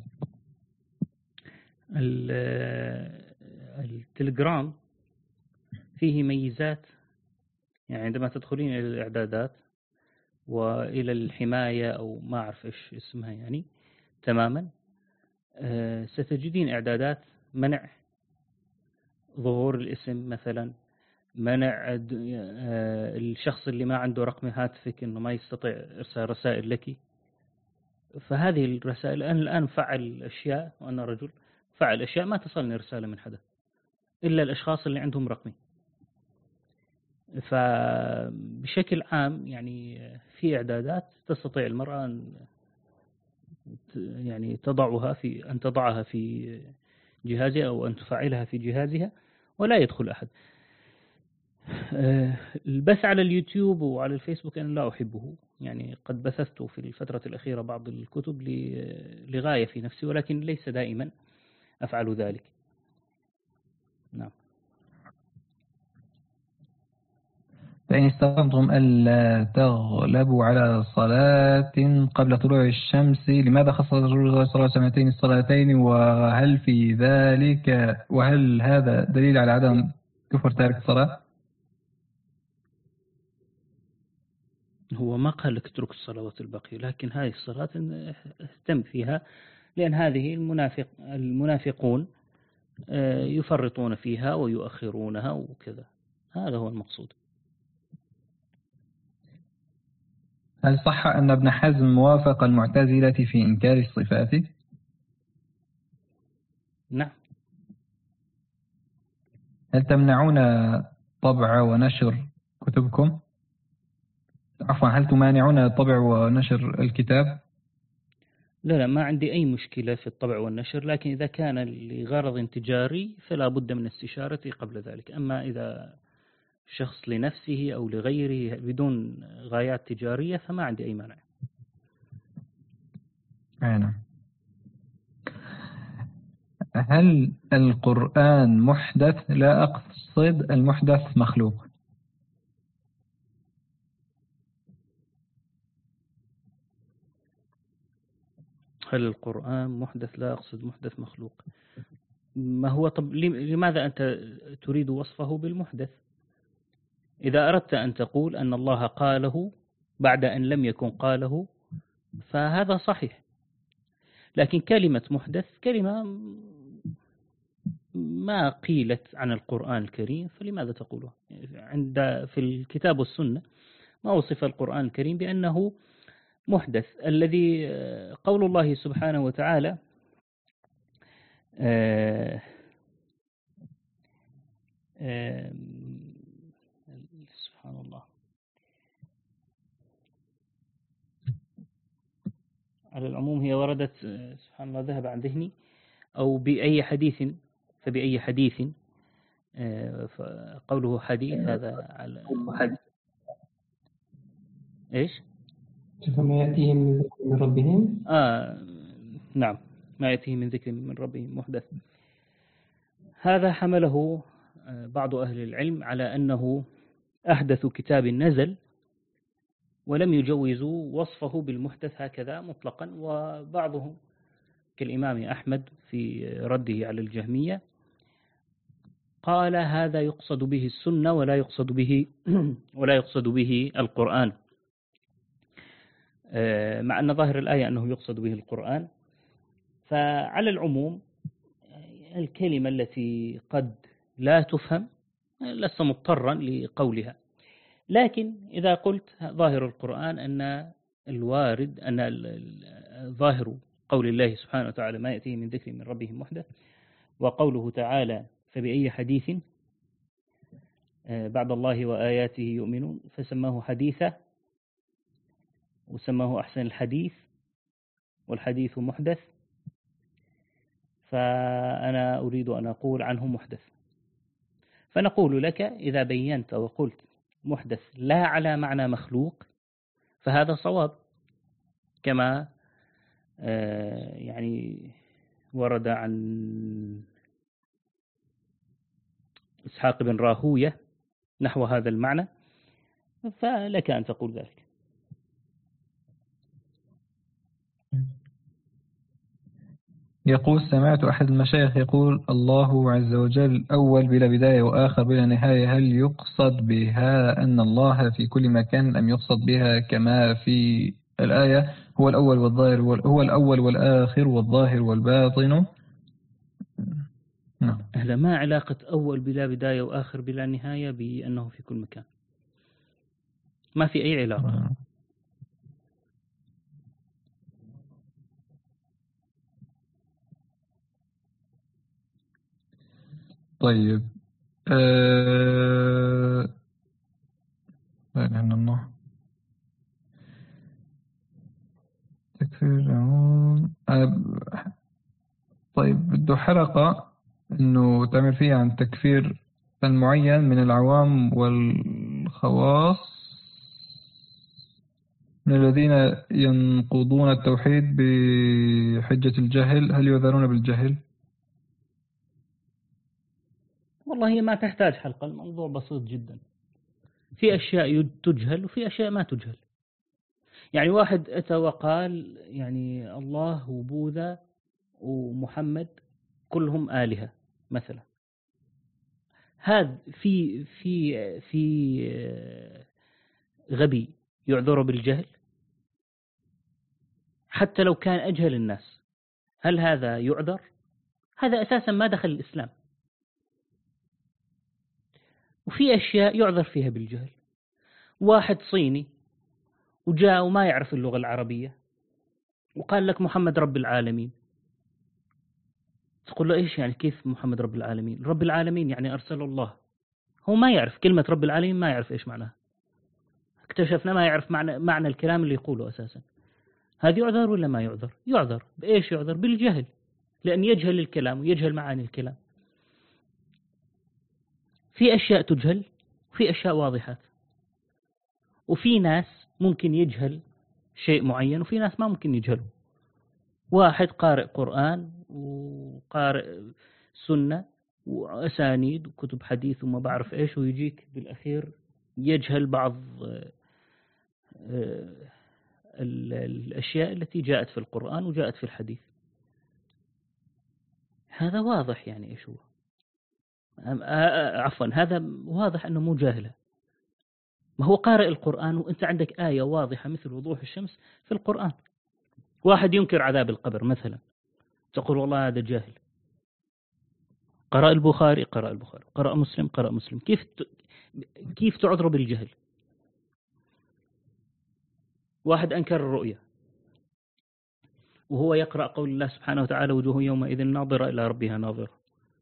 التليجرام فيه ميزات، يعني عندما تدخلين إلى الإعدادات وإلى الحماية أو ما أعرف إيش اسمها يعني تماما، ستجدين إعدادات منع ظهور الاسم مثلا، منع الشخص اللي ما عنده رقم هاتفك إنه ما يستطيع إرسال رسائل لك. فهذه الرسائل أنا الآن فعل أشياء، وأنا رجل فعل أشياء ما تصلني رسالة من حدا إلا الأشخاص اللي عندهم رقمي. فبشكل عام يعني في إعدادات تستطيع المرأة أن يعني تضعها في أن تضعها في جهازها أو أن تفعلها في جهازها ولا يدخل أحد. البث على اليوتيوب وعلى الفيسبوك أنا لا أحبه، يعني قد بثثت في الفترة الأخيرة بعض الكتب لغاية في نفسي، ولكن ليس دائما أفعل ذلك. نعم. فإن استطعتم ألا تغلبوا على صلاة قبل طلوع الشمس، لماذا خصص الرسول صلى الله عليه وسلم هاتين الصلاتين؟ وهل في ذلك وهل هذا دليل على عدم كفر تارك الصلاة؟ هو ما قال لك اترك الصلوات الباقية، لكن هذه الصلاة اهتم فيها، لأن هذه المنافق المنافقون يفرطون فيها ويؤخرونها وكذا، هذا هو المقصود. هل صح أن ابن حزم وافق المعتزلة في إنكار الصفات؟ نعم. هل تمنعون طبع ونشر كتبكم؟ عفوا، هل تمانعون طبع ونشر الكتاب؟ لا لا، ما عندي أي مشكلة في الطبع والنشر، لكن إذا كان لغرض تجاري فلا بد من استشارتي قبل ذلك. أما إذا شخص لنفسه أو لغيره بدون غايات تجارية فما عندي أي مانع. نعم. هل القرآن محدث؟ لا أقصد المحدث مخلوق. هل القرآن محدث؟ لا أقصد محدث مخلوق. ما هو طب لماذا أنت تريد وصفه بالمحدث؟ إذا أردت أن تقول أن الله قاله بعد أن لم يكن قاله فهذا صحيح، لكن كلمة محدث كلمة ما قيلت عن القرآن الكريم، فلماذا تقولها؟ عند في الكتاب والسنة ما وصف القرآن الكريم بأنه محدث. الذي قول الله سبحانه وتعالى آه آه سبحان الله، على العموم هي وردت سبحان الله ذهب عن ذهني، أو بأي حديث فبأي حديث، قوله حديث هذا على إيش؟ فما يأتيهم من ذكر من ربهم آه نعم، ما يأتيهم من ذكر من ربهم محدث. هذا حمله بعض أهل العلم على أنه أحدث كتاب نزل، ولم يجوزوا وصفه بالمحدث هكذا مطلقا. وبعضهم كالإمام أحمد في رده على الجهمية قال هذا يقصد به السنة ولا يقصد به ولا يقصد به القرآن، مع أن ظاهر الآية أنه يقصد به القرآن. فعلى العموم الكلمة التي قد لا تفهم لست مضطرا لقولها، لكن إذا قلت ظاهر القرآن أن الوارد أن ظاهر قول الله سبحانه وتعالى ما يأتيه من ذكر من ربهم محدث، وقوله تعالى فبأي حديث بعد الله وآياته يؤمنون، فسماه حديثا وسماه أحسن الحديث والحديث محدث، فأنا أريد أن أقول عنه محدث. فنقول لك إذا بينت وقلت محدث لا على معنى مخلوق فهذا صواب، كما يعني ورد عن إسحاق بن راهوية نحو هذا المعنى، فلك أن تقول ذلك. يقول سمعت أحد المشايخ يقول الله عز وجل أول بلا بداية وآخر بلا نهاية، هل يقصد بها أن الله في كل مكان أم يقصد بها كما في الآية هو الأول والظاهر هو الأول والآخر والظاهر والباطن؟ نعم. هذا ما علاقة أول بلا بداية وآخر بلا نهاية بأنه في كل مكان، ما في أي علاقة. طيب أه... لا إله إلا الله. تكفير أه... طيب بده حلقة إنه تعمل فيها عن تكفير المعين من العوام والخواص من الذين ينقضون التوحيد بحجة الجهل، هل يعذرون بالجهل؟ والله هي ما تحتاج حلقة، الموضوع بسيط جدا. في أشياء تجهل وفي أشياء ما تجهل. يعني واحد أتى وقال يعني الله وبوذا ومحمد كلهم آلهة مثلا، هذا في في في غبي يعذر بالجهل حتى لو كان أجهل الناس، هل هذا يعذر؟ هذا أساسا ما دخل الإسلام. وفي أشياء يعذر فيها بالجهل. واحد صيني وجاء وما يعرف اللغة العربية وقال لك محمد رب العالمين، تقول له إيش يعني كيف محمد رب العالمين؟ رب العالمين يعني أرسل الله. هو ما يعرف كلمة رب العالمين، ما يعرف إيش معناها، اكتشفنا ما يعرف معنى, معنى الكلام اللي يقوله أساسا. هذا يعذر ولا ما يعذر؟ يعذر. بإيش يعذر؟ بالجهل، لأن يجهل الكلام ويجهل معاني الكلام. في أشياء تجهل وفي أشياء واضحات، وفي ناس ممكن يجهل شيء معين وفي ناس ما ممكن يجهله. واحد قارئ قرآن وقارئ سنة وأسانيد وكتب حديث وما بعرف إيش، ويجيك بالأخير يجهل بعض الأشياء التي جاءت في القرآن وجاءت في الحديث. هذا واضح يعني إيش هو، عفوا هذا واضح أنه مو جاهلة. ما هو قارئ القرآن وأنت عندك آية واضحة مثل وضوح الشمس في القرآن. واحد ينكر عذاب القبر مثلا، تقول والله هذا جاهل. قرأ البخاري قرأ البخاري، قرأ مسلم قرأ مسلم. كيف كيف تعذر بالجهل؟ واحد أنكر الرؤية وهو يقرأ قول الله سبحانه وتعالى وجوه يومئذ ناظرة إلى ربها ناظرة.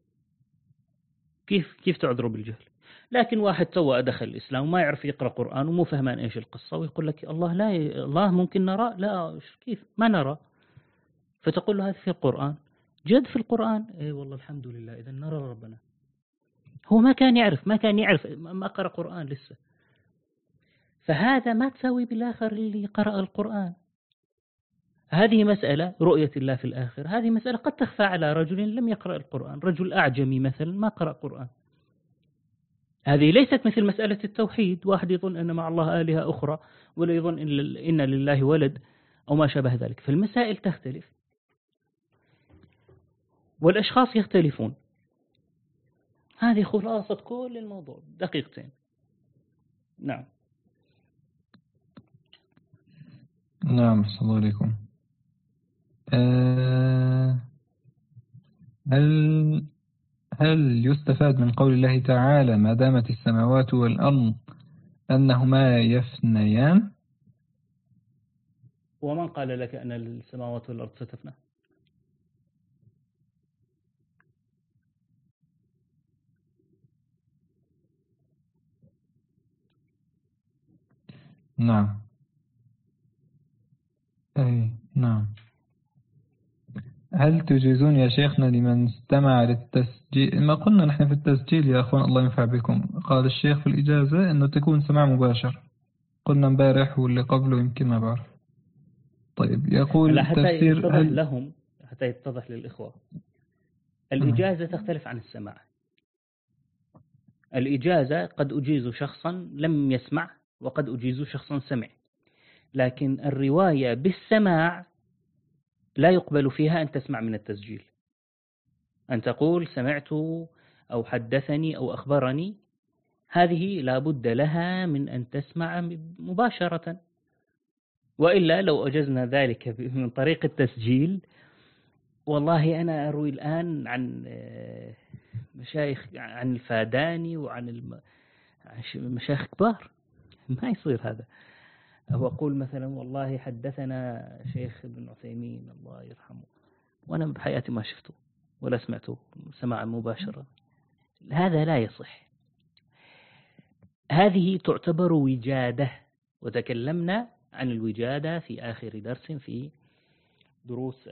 كيف كيف تعذر بالجهل؟ لكن واحد توه دخل الإسلام وما يعرف يقرأ قرآن ومو فهمان إيش القصة، ويقول لك الله لا ي... الله ممكن نرى، لا كيف ما نرى، فتقول له هذا في القرآن. جد في القرآن؟ إيه والله الحمد لله، إذا نرى ربنا. هو ما كان يعرف ما كان يعرف ما قرأ قرآن لسه. فهذا ما تساوي بالآخر اللي قرأ القرآن. هذه مسألة رؤية الله في الآخر، هذه مسألة قد تخفى على رجل لم يقرأ القرآن، رجل أعجمي مثلا ما قرأ قرآن. هذه ليست مثل مسألة التوحيد، واحد يظن أن مع الله آلهة أخرى ولا يظن إن لله ولد أو ما شابه ذلك. فالمسائل تختلف والأشخاص يختلفون. هذه خلاصة كل الموضوع، دقيقتين. نعم. نعم، السلام عليكم. أه هل هل يستفاد من قول الله تعالى ما دامت السماوات والأرض أنهما يفنيان؟ ومن قال لك أن السماوات والأرض ستفنى؟ نعم. أي نعم. هل تجيزون يا شيخنا لمن استمع للتسجيل؟ ما قلنا نحن في التسجيل يا أخوان الله ينفع بكم. قال الشيخ في الإجازة أنه تكون سماع مباشر، قلنا امبارح واللي قبله يمكن ما بعرف. طيب يقول حتى تفسير يتضح هل... لهم حتى يتضح للإخوة، الإجازة م. تختلف عن السماع. الإجازة قد أجيز شخصا لم يسمع وقد أجيز شخصا سمع، لكن الرواية بالسماع لا يقبل فيها أن تسمع من التسجيل، أن تقول سمعت أو حدثني أو أخبرني، هذه لا بد لها من أن تسمع مباشرة. وإلا لو أجزنا ذلك من طريق التسجيل، والله أنا أروي الآن عن مشايخ، عن الفاداني وعن المشايخ كبار، ما يصير هذا. أو أقول مثلا والله حدثنا شيخ ابن عثيمين الله يرحمه، وأنا بحياتي ما شفته ولا سمعته سماعا مباشرة، هذا لا يصح. هذه تعتبر وجادة، وتكلمنا عن الوجادة في آخر درس في دروس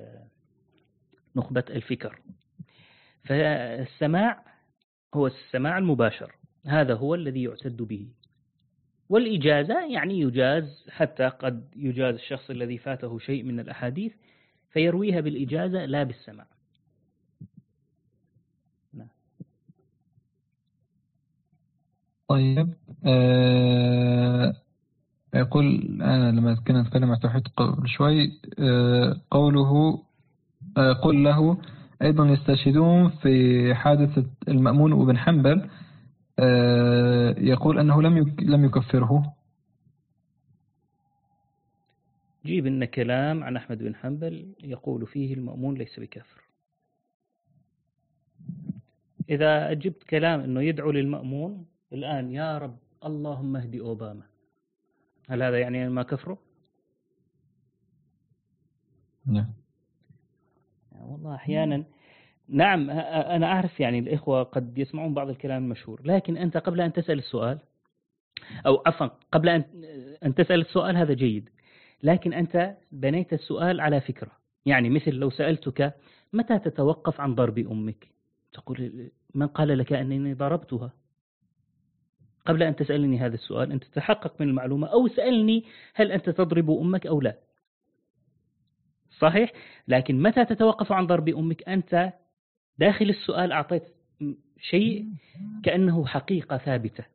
نخبة الفكر. فالسماع هو السماع المباشر، هذا هو الذي يعتد به. والإجازة يعني يجاز، حتى قد يجاز الشخص الذي فاته شيء من الأحاديث فيرويها بالإجازة لا بالسماع. نعم. طيب أه يقول أنا لما كنا نتكلم عن التوحيد قبل شوي، أه قوله أه قل له أيضا يستشهدون في حادثة المأمون وابن حنبل، يقول أنه لم لم يكفره. جيب لنا كلام عن أحمد بن حنبل يقول فيه المأمون ليس بكافر. إذا جبت كلام أنه يدعو للمأمون الآن يا رب اللهم اهدي أوباما، هل هذا يعني ما كفره؟ نعم. والله أحيانا نعم أنا أعرف يعني الإخوة قد يسمعون بعض الكلام المشهور، لكن أنت قبل أن تسأل السؤال، أو عفوا قبل أن أن تسأل السؤال هذا جيد، لكن أنت بنيت السؤال على فكرة. يعني مثل لو سألتك متى تتوقف عن ضرب أمك، تقول من قال لك أنني ضربتها؟ قبل أن تسألني هذا السؤال أنت تتحقق من المعلومة، أو سألني هل أنت تضرب أمك أو لا، صحيح؟ لكن متى تتوقف عن ضرب أمك؟ أنت داخل السؤال أعطيت شيء كأنه حقيقة ثابتة.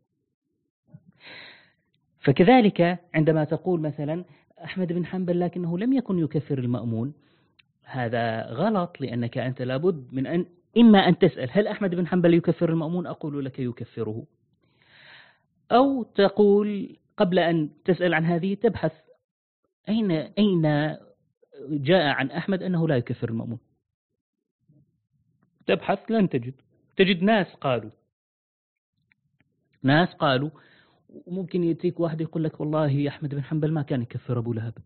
فكذلك عندما تقول مثلا أحمد بن حنبل لكنه لم يكن يكفر المأمون، هذا غلط، لأنك أنت لابد من أن إما أن تسأل هل أحمد بن حنبل يكفر المأمون؟ أقول لك يكفره. أو تقول قبل أن تسأل عن هذه تبحث أين أين جاء عن أحمد أنه لا يكفر المأمون. تبحث لن تجد، تجد ناس قالوا ناس قالوا وممكن يأتيك واحد يقول لك والله أحمد بن حنبل ما كان يكفر أبو لهب.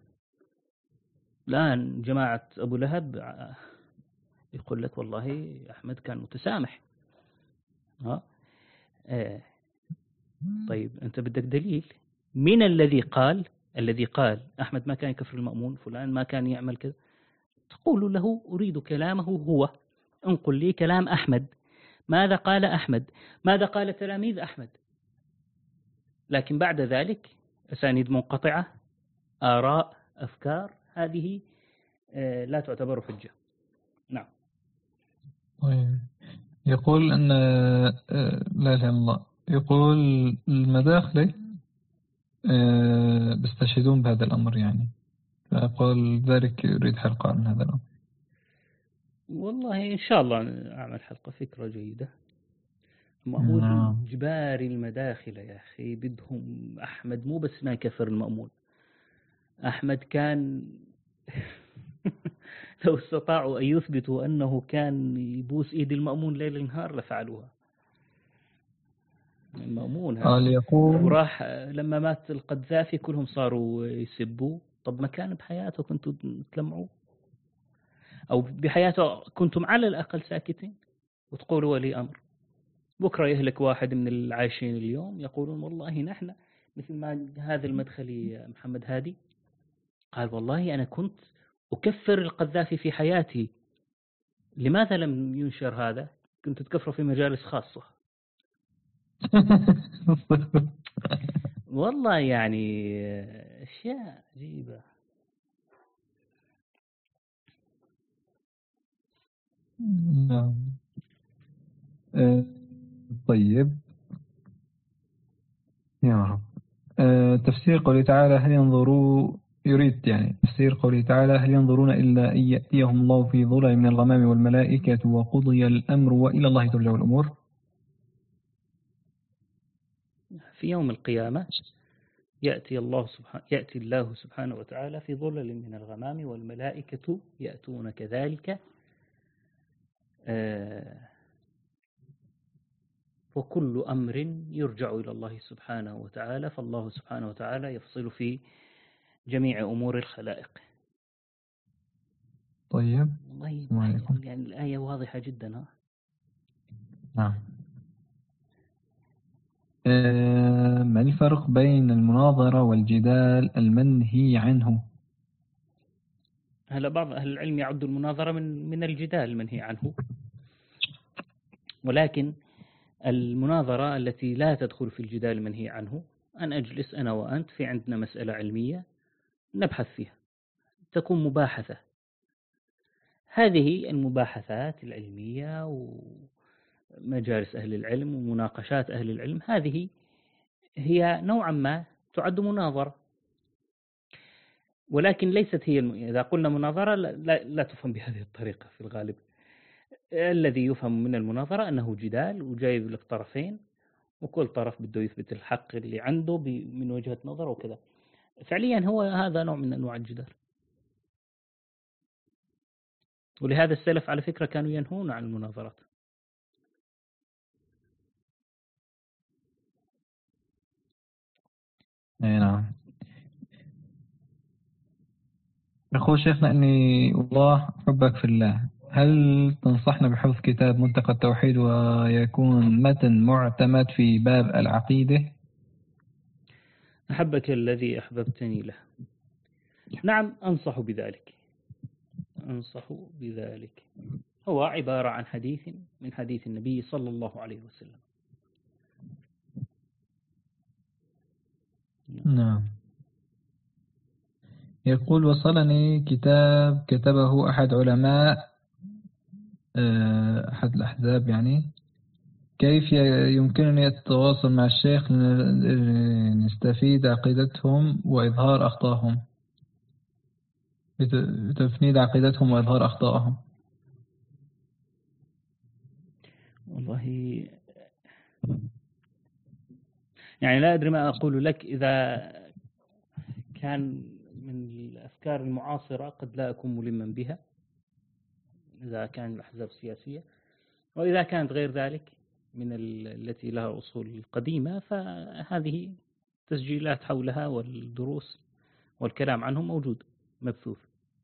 الآن جماعة أبو لهب يقول لك والله أحمد كان متسامح. ها آه. طيب أنت بدك دليل. من الذي قال الذي قال أحمد ما كان يكفر المأمون، فلان ما كان يعمل كذا؟ تقول له أريد كلامه هو، انقل لي كلام أحمد، ماذا قال أحمد، ماذا قال تلاميذ أحمد. لكن بعد ذلك أسانيد منقطعة، آراء، أفكار، هذه لا تعتبر حجة. نعم. طيب. يقول أن لا إله إلا الله، يقول المداخلة بيستشهدون بهذا الأمر، يعني فأقول ذلك يريد حلقة عن هذا الأمر. والله إن شاء الله أعمل حلقة، فكرة جيدة. ما هو إجبار المداخلة يا أخي، بدهم أحمد مو بس ما يكفر المأمون، أحمد كان لو استطاعوا أن يثبتوا أنه كان يبوس إيد المأمون ليل نهار لفعلوها. المأمون هذا وراح لما مات القذافي كلهم صاروا يسبوا. طب ما كان بحياته كنتوا تلمعوا، أو بحياته كنتم على الأقل ساكتين وتقولوا ولي أمر. بكرة يهلك واحد من العايشين اليوم يقولون والله نحن مثل ما هذا المدخلي محمد هادي قال والله أنا كنت أكفر القذافي في حياتي، لماذا لم ينشر هذا؟ كنت تكفره في مجالس خاصة. والله يعني أشياء عجيبة. نعم. أه طيب يا رب. أه تفسير قوله تعالى هل ينظروا يريد يعني تفسير قوله تعالى هل ينظرون إلا أن يأتيهم الله في ظلل من الغمام والملائكة وقضي الأمر وإلى الله ترجع الأمور. في يوم القيامة يأتي الله سبحانه يأتي الله سبحانه وتعالى في ظلل من الغمام والملائكة يأتون كذلك، آه وكل أمر يرجع إلى الله سبحانه وتعالى، فالله سبحانه وتعالى يفصل في جميع أمور الخلائق. طيب والله يعني الآية واضحة جدا. ها نعم. أه ما الفرق بين المناظرة والجدال المنهي عنه؟ هلا بعض أهل العلم يعد المناظرة من من الجدال المنهي عنه، ولكن المناظرة التي لا تدخل في الجدال المنهي عنه أن أجلس أنا وأنت في عندنا مسألة علمية نبحث فيها، تكون مباحثة. هذه المباحثات العلمية ومجالس أهل العلم ومناقشات أهل العلم هذه هي نوعا ما تعد مناظرة، ولكن ليست هي الم... إذا قلنا مناظرة لا, لا تفهم بهذه الطريقة في الغالب. الذي يفهم من المناظرة أنه جدال وجايب لك طرفين وكل طرف بده يثبت الحق اللي عنده من وجهة نظره وكذا. فعليا هو هذا نوع من أنواع الجدال. ولهذا السلف على فكرة كانوا ينهون عن المناظرات. اي نعم. يقول شيخنا اني والله احبك في الله، هل تنصحنا بحفظ كتاب منتقى التوحيد ويكون متن معتمد في باب العقيدة؟ أحبك الذي أحببتني له. نعم أنصح بذلك، أنصح بذلك. هو عبارة عن حديث من حديث النبي صلى الله عليه وسلم. نعم. يقول وصلني كتاب كتبه أحد علماء أحد الأحزاب، يعني كيف يمكنني التواصل مع الشيخ لنستفيد عقيدتهم وإظهار أخطائهم لتفنيد عقيدتهم وإظهار أخطائهم؟ والله يعني لا أدري ما أقول لك. إذا كان من الأفكار المعاصرة قد لا أكون ملما بها، إذا كان الأحزاب السياسية، وإذا كانت غير ذلك من التي لها أصول قديمة فهذه تسجيلات حولها والدروس والكلام عنهم موجود مبثوث.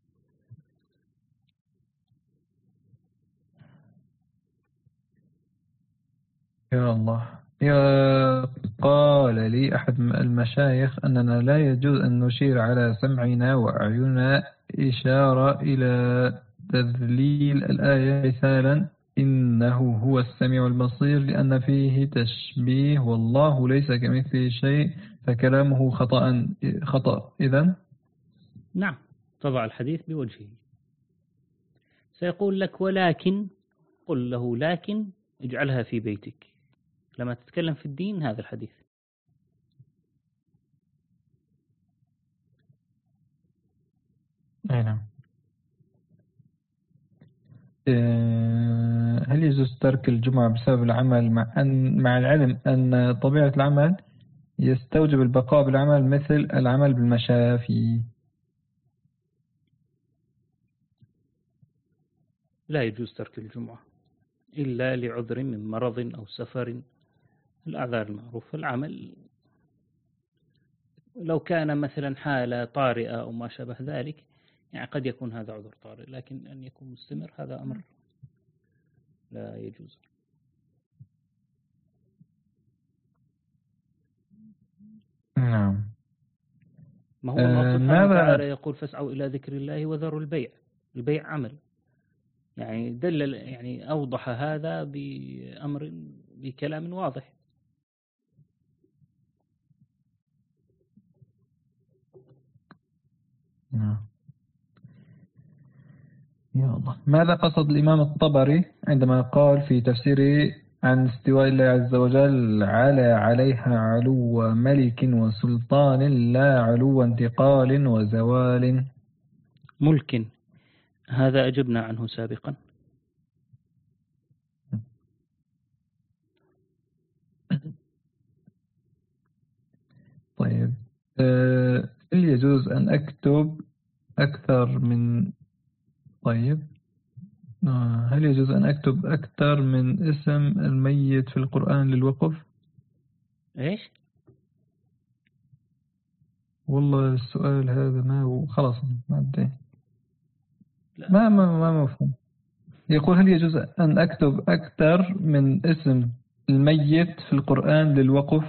يا الله. يا قال لي أحد المشايخ أننا لا يجوز أن نشير على سمعنا وأعيننا إشارة إلى تذليل الآية، مثالا إنه هو السميع البصير، لأن فيه تشبيه والله ليس كمثله شيء فكلامه خطأ خطأ إذن؟ نعم، تضع الحديث بوجهه. سيقول لك ولكن، قل له لكن اجعلها في بيتك لما تتكلم في الدين هذا الحديث. أي نعم. هل يجوز ترك الجمعة بسبب العمل مع أن مع العلم أن طبيعة العمل يستوجب البقاء بالعمل مثل العمل بالمشافي؟ لا يجوز ترك الجمعة إلا لعذر من مرض أو سفر، الأعذار المعروفة. العمل لو كان مثلا حالة طارئة أو ما شابه ذلك يعني قد يكون هذا عذر طارئ، لكن أن يكون مستمر هذا أمر لا يجوز. نعم. ما هو الله سبحانه آه وتعالى يقول فاسعوا إلى ذكر الله وذروا البيع. البيع عمل، يعني دلل يعني أوضح هذا بأمر بكلام واضح. نعم. يا الله. ماذا قصد الإمام الطبري عندما قال في تفسيره عن استواء الله عز وجل على عليها علو ملك وسلطان لا علو انتقال وزوال؟ ملك، هذا أجبنا عنه سابقا. طيب، هل يجوز أن أكتب أكثر من طيب هل يجوز أن أكتب أكثر من اسم الميت في القرآن للوقف؟ إيش؟ والله السؤال هذا ما هو خلاص ما أدري ما ما ما مفهوم. يقول هل يجوز أن أكتب أكثر من اسم الميت في القرآن للوقف؟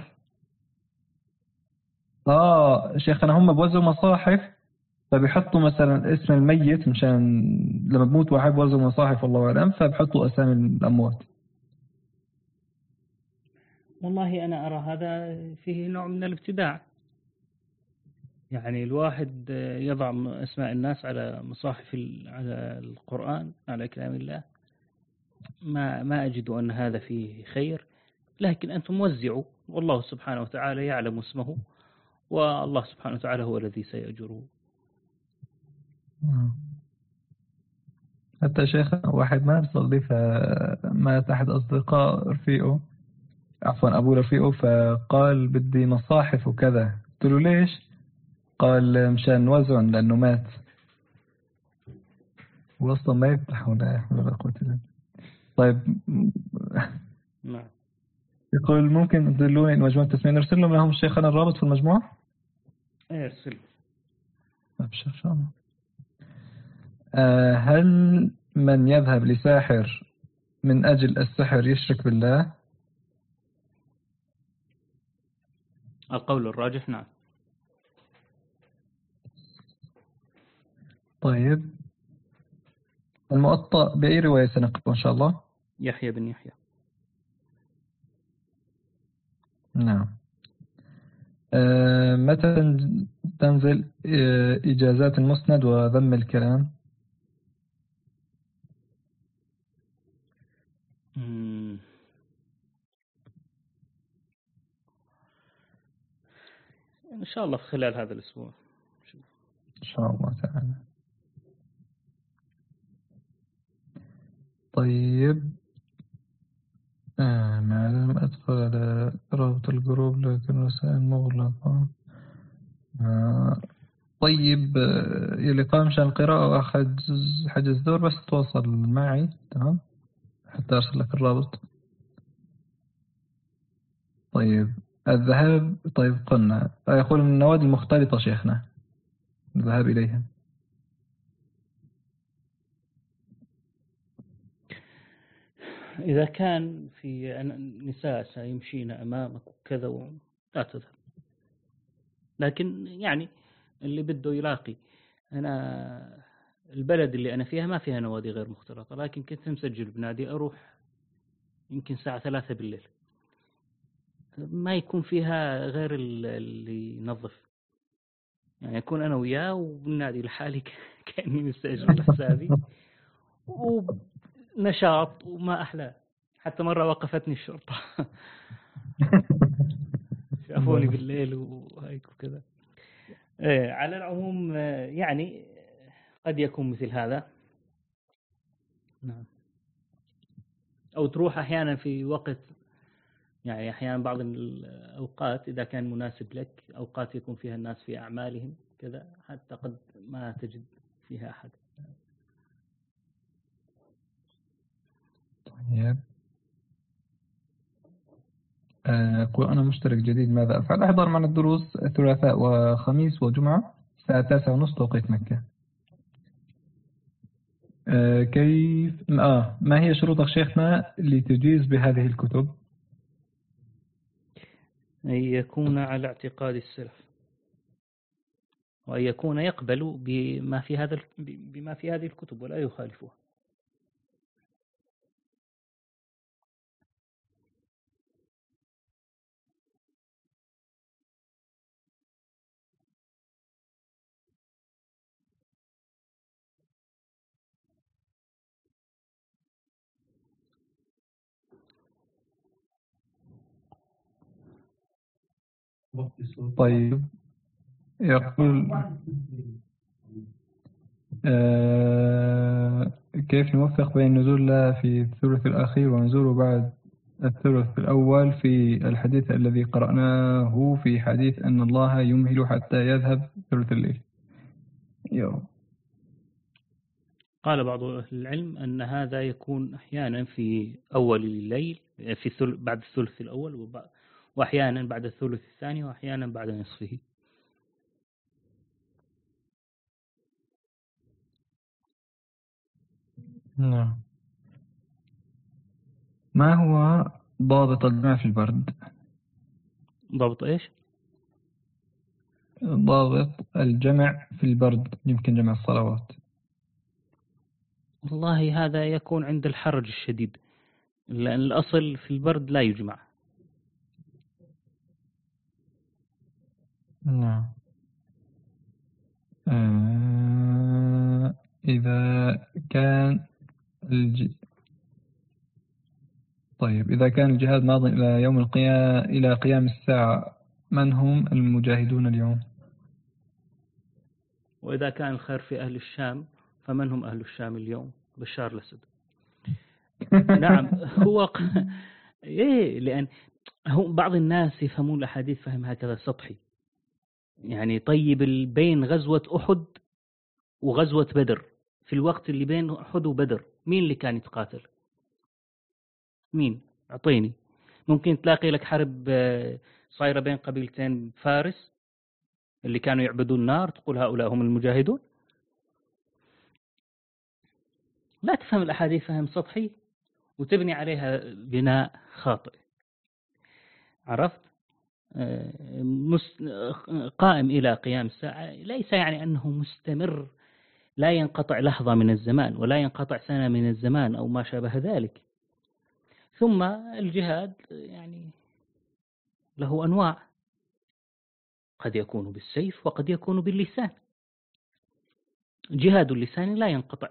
آه شيخنا هم بوزوا مصاحف فبيحطوا مثلا اسم الميت مشان لما بموت واحد بوزوا مصاحف الله أعلم فبحطوا أسامي الأموات. والله أنا أرى هذا فيه نوع من الابتداع، يعني الواحد يضع أسماء الناس على مصاحف على القرآن على كلام الله، ما ما أجد أن هذا فيه خير، لكن أنتم وزعوا والله سبحانه وتعالى يعلم اسمه، والله سبحانه وتعالى هو الذي سيأجره. حتى شيخ واحد ما بصلي، فمات أحد أصدقاء رفيقه، عفوا أبو رفيقه، فقال بدي مصاحف وكذا. قلت له ليش؟ قال مشان وزن لأنه مات، وأصلا ما يفتح ولا يحمل ولا قوة إلا بالله. طيب نعم. يقول ممكن تدلوني مجموعة تسمية نرسل لهم لهم شيخنا الرابط في المجموعة؟ ارسل. أبشر إن شاء الله. أه هل من يذهب لساحر من أجل السحر يشرك بالله؟ القول الراجح نعم. طيب المؤطأ بأي رواية سنقف إن شاء الله؟ يحيى بن يحيى. نعم. أه متى تنزل أه إجازات المسند وذم الكلام؟ مم. إن شاء الله في خلال هذا الأسبوع إن شاء الله تعالى. طيب آه ما لم أدخل على رابط الجروب لكن رسائل مغلقة. آه طيب آه يلي قام مشان القراءة وأخذ حجز دور، بس تواصل معي تمام حتى أرسل لك الرابط. طيب الذهاب، طيب قلنا يقول من النوادي المختلطة شيخنا الذهاب إليها. إذا كان في نساء سيمشين أمامك وكذا لا تذهب، لكن يعني اللي بده يلاقي. أنا البلد اللي أنا فيها ما فيها نوادي غير مختلطة، لكن كنت مسجل بنادي أروح يمكن الساعة ثلاثة بالليل، ما يكون فيها غير اللي ينظف، يعني يكون أنا وياه وبالنادي لحالي كأني مستأجر لحسابي ونشاط وما أحلى. حتى مرة وقفتني الشرطة شافوني بالليل وهيك وكذا. إيه على العموم يعني قد يكون مثل هذا. نعم. أو تروح أحيانا في وقت، يعني أحيانا بعض الأوقات إذا كان مناسب لك، أوقات يكون فيها الناس في أعمالهم كذا، حتى قد ما تجد فيها أحد. طيب أقول أنا مشترك جديد ماذا أفعل؟ أحضر معنا الدروس ثلاثاء وخميس وجمعة الساعة تاسعة ونصف توقيت مكة. أه كيف آه ما هي شروطك شيخنا لتجيز بهذه الكتب؟ أن يكون على اعتقاد السلف، وأن يكون يقبل بما في هذا بما في هذه الكتب ولا يخالفها. طيب يقول آه كيف نوفق بين نزول الله في الثلث الأخير ونزوله بعد الثلث الأول في الحديث الذي قرأناه في حديث أن الله يمهل حتى يذهب ثلث الليل؟ يو. قال بعض أهل العلم أن هذا يكون أحيانا في أول الليل، في الثلث بعد الثلث الأول، وأحيانا بعد الثلث الثاني، وأحيانا بعد نصفه. نعم. ما هو ضابط الجمع في البرد؟ ضابط إيش؟ ضابط الجمع في البرد، يمكن جمع الصلوات. والله هذا يكون عند الحرج الشديد، لأن الأصل في البرد لا يجمع. نعم. آه إذا كان الج... طيب إذا كان الجهاد ماض إلى يوم القيامة إلى قيام الساعة، من هم المجاهدون اليوم؟ وإذا كان الخير في أهل الشام، فمن هم أهل الشام اليوم؟ بشار الأسد. نعم هو ق... إيه لأن هو بعض الناس يفهمون الأحاديث فهم هكذا سطحي. يعني طيب بين غزوة أحد وغزوة بدر، في الوقت اللي بين أحد وبدر مين اللي كان يتقاتل؟ مين؟ أعطيني. ممكن تلاقي لك حرب صايرة بين قبيلتين فارس اللي كانوا يعبدون النار، تقول هؤلاء هم المجاهدون؟ لا تفهم الأحاديث فهم سطحي وتبني عليها بناء خاطئ. عرفت؟ قائم إلى قيام الساعة ليس يعني أنه مستمر لا ينقطع لحظة من الزمان ولا ينقطع سنة من الزمان أو ما شابه ذلك. ثم الجهاد يعني له أنواع، قد يكون بالسيف وقد يكون باللسان. جهاد اللسان لا ينقطع.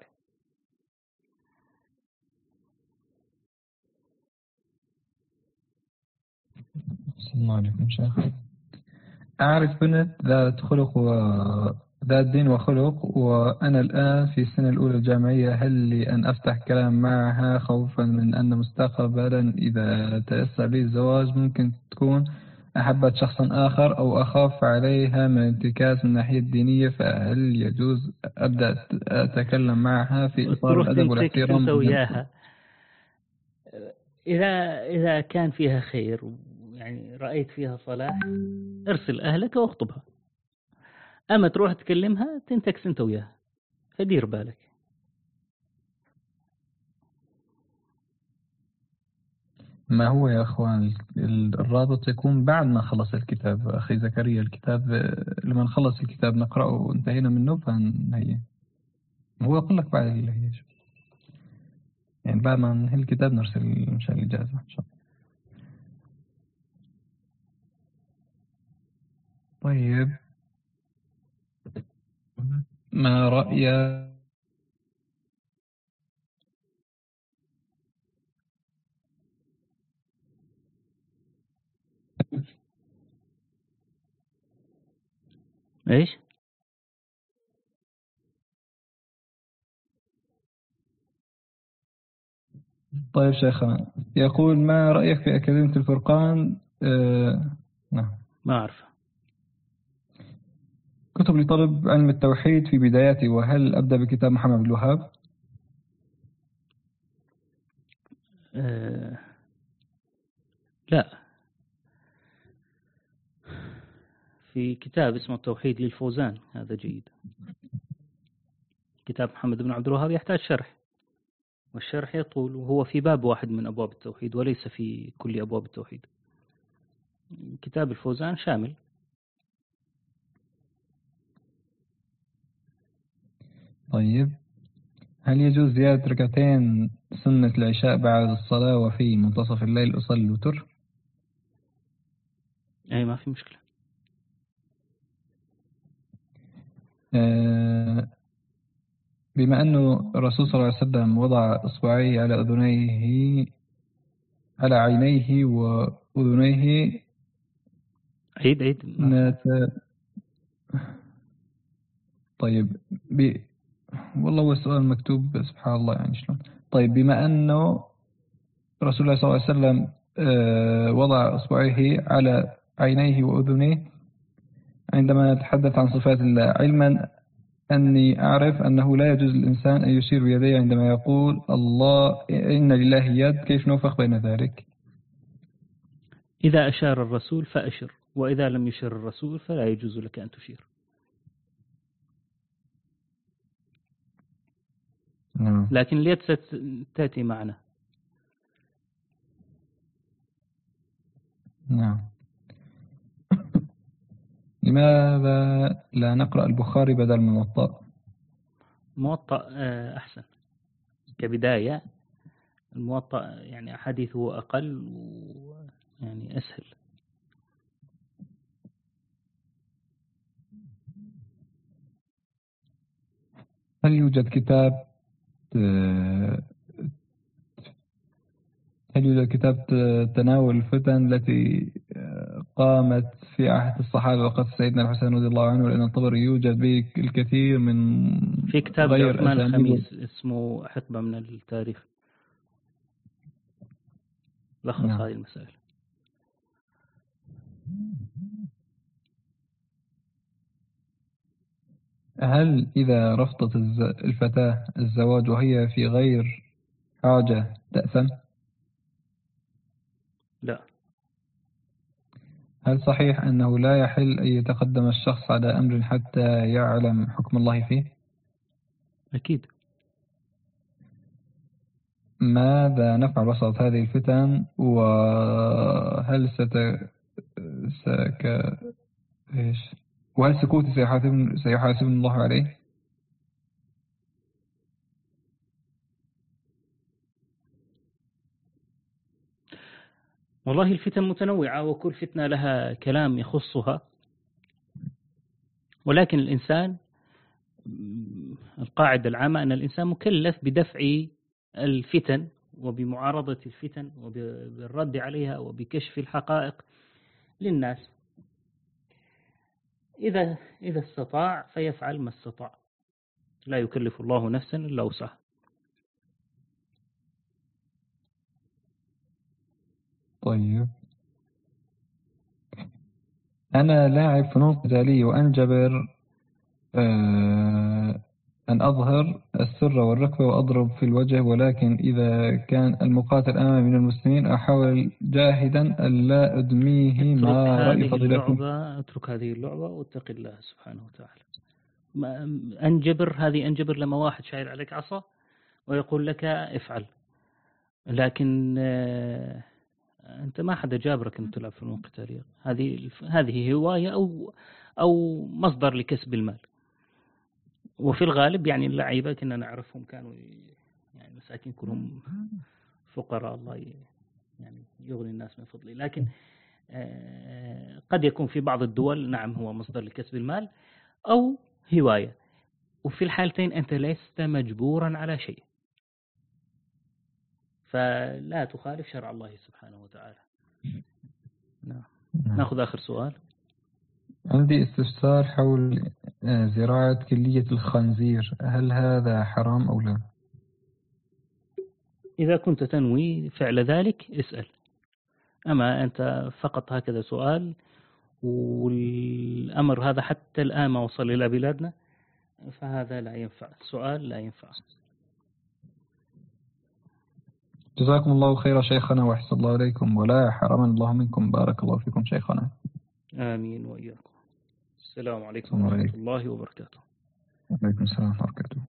السلام عليكم شيخ. أعرف بنت ذات خلق وذات دين وخلق، وأنا الآن في السنة الأولى الجامعية. هل لي أن أفتح كلام معها خوفا من أن مستقبلا إذا تيسر لي الزواج ممكن تكون أحبت شخصا آخر، أو أخاف عليها من انتكاس من الناحية الدينية؟ فهل يجوز أبدأ أتكلم معها في إطار الأدب والاحترام؟ وياها إذا إذا كان فيها خير يعني رأيت فيها صلاح ارسل أهلك واخطبها. أما تروح تكلمها تنتكس أنت وياها، فدير بالك. ما هو يا أخوان الرابط يكون بعد ما خلص الكتاب. أخي زكريا الكتاب لما نخلص الكتاب نقرأه وانتهينا منه فنهيه. هو يقول لك بعد اللي يعني بعد ما ننهي الكتاب نرسل مشان الإجازة إن شاء الله. طيب ما رأي إيش؟ طيب شيخنا يقول ما رأيك في أكاديمية الفرقان؟ آه... نعم ما أعرف. كتب لطلب علم التوحيد في بداياتي، وهل أبدأ بكتاب محمد بن الوهاب؟ أه... لا، في كتاب اسمه التوحيد للفوزان هذا جيد. كتاب محمد بن عبد الوهاب يحتاج شرح، والشرح يطول، وهو في باب واحد من أبواب التوحيد وليس في كل أبواب التوحيد. كتاب الفوزان شامل. طيب هل يجوز زيادة ركعتين سنة العشاء بعد الصلاة وفي منتصف الليل أصلي الوتر؟ أي ما في مشكلة. أه بما أنه الرسول صلى الله عليه وسلم وضع إصبعيه على أذنيه على عينيه وأذنيه. عيد عيد نت... طيب ب... والله هو السؤال مكتوب سبحان الله يعني شلون. طيب بما أنه رسول الله صلى الله عليه وسلم أه وضع إصبعيه على عينيه وأذنيه عندما نتحدث عن صفات الله، علما أني أعرف أنه لا يجوز للإنسان أن يشير بيديه عندما يقول الله إن لله يد، كيف نوفق بين ذلك؟ إذا أشار الرسول فأشر، وإذا لم يشر الرسول فلا يجوز لك أن تشير. نعم. لكن اليد ستأتي معنا. نعم. لماذا لا نقرأ البخاري بدل من الموطأ؟ موطأ أحسن كبداية. الموطأ يعني حديثه أقل ويعني أسهل. هل يوجد كتاب هل يوجد كتاب تناول الفتن التي قامت في في عهد الصحابة وقت سيدنا الحسين رضي الله عنه، لأن الطبري يوجد به الكثير من في كتاب غير عثمان أسانيد. الخميس اسمه حقبة من التاريخ لخص نعم. هذه المسائل. هل إذا رفضت الز- الفتاة الزواج وهي في غير حاجة تأثم؟ لا. هل صحيح أنه لا يحل أن يتقدم الشخص على أمر حتى يعلم حكم الله فيه؟ أكيد. ماذا نفعل وسط هذه الفتن، وهل ست سك... إيش؟ وهل سكوتي سيحاسبني سيحاسبني الله عليه؟ والله الفتن متنوعة، وكل فتنة لها كلام يخصها، ولكن الإنسان القاعدة العامة أن الإنسان مكلف بدفع الفتن وبمعارضة الفتن وبالرد عليها وبكشف الحقائق للناس. إذا إذا استطاع فيفعل ما استطاع، لا يكلف الله نفسا إلا وسعها. طيب، أنا لاعب فنون قتالية وأنجبر آه أن أظهر السر والركبة وأضرب في الوجه، ولكن إذا كان المقاتل أمامي من المسلمين أحاول جاهدا ألا أدميه. ما رأي فضيلتكم؟ اترك هذه اللعبة واتق الله سبحانه وتعالى. أنجبر هذه أنجبر لما واحد شايل عليك عصا ويقول لك افعل، لكن أنت ما حدا جابرك أن تلعب فنون قتالية. هذه هذه هواية أو أو مصدر لكسب المال. وفي الغالب يعني اللعيبة كنا نعرفهم كانوا يعني مساكين كلهم فقراء، الله يعني يغني الناس من فضله. لكن قد يكون في بعض الدول نعم هو مصدر لكسب المال أو هواية، وفي الحالتين أنت لست مجبورا على شيء، فلا تخالف شرع الله سبحانه وتعالى. نعم. نأخذ آخر سؤال. عندي استفسار حول زراعة كلية الخنزير، هل هذا حرام أو لا؟ إذا كنت تنوي فعل ذلك اسأل، أما أنت فقط هكذا سؤال، والأمر هذا حتى الآن ما وصل إلى بلادنا، فهذا لا ينفع، السؤال لا ينفع. جزاكم الله خيرا شيخنا وأحسن الله عليكم، ولا حرمنا الله منكم. بارك الله فيكم شيخنا. آمين وإياكم. السلام عليكم ورحمة الله وبركاته. وعليكم السلام ورحمة الله وبركاته.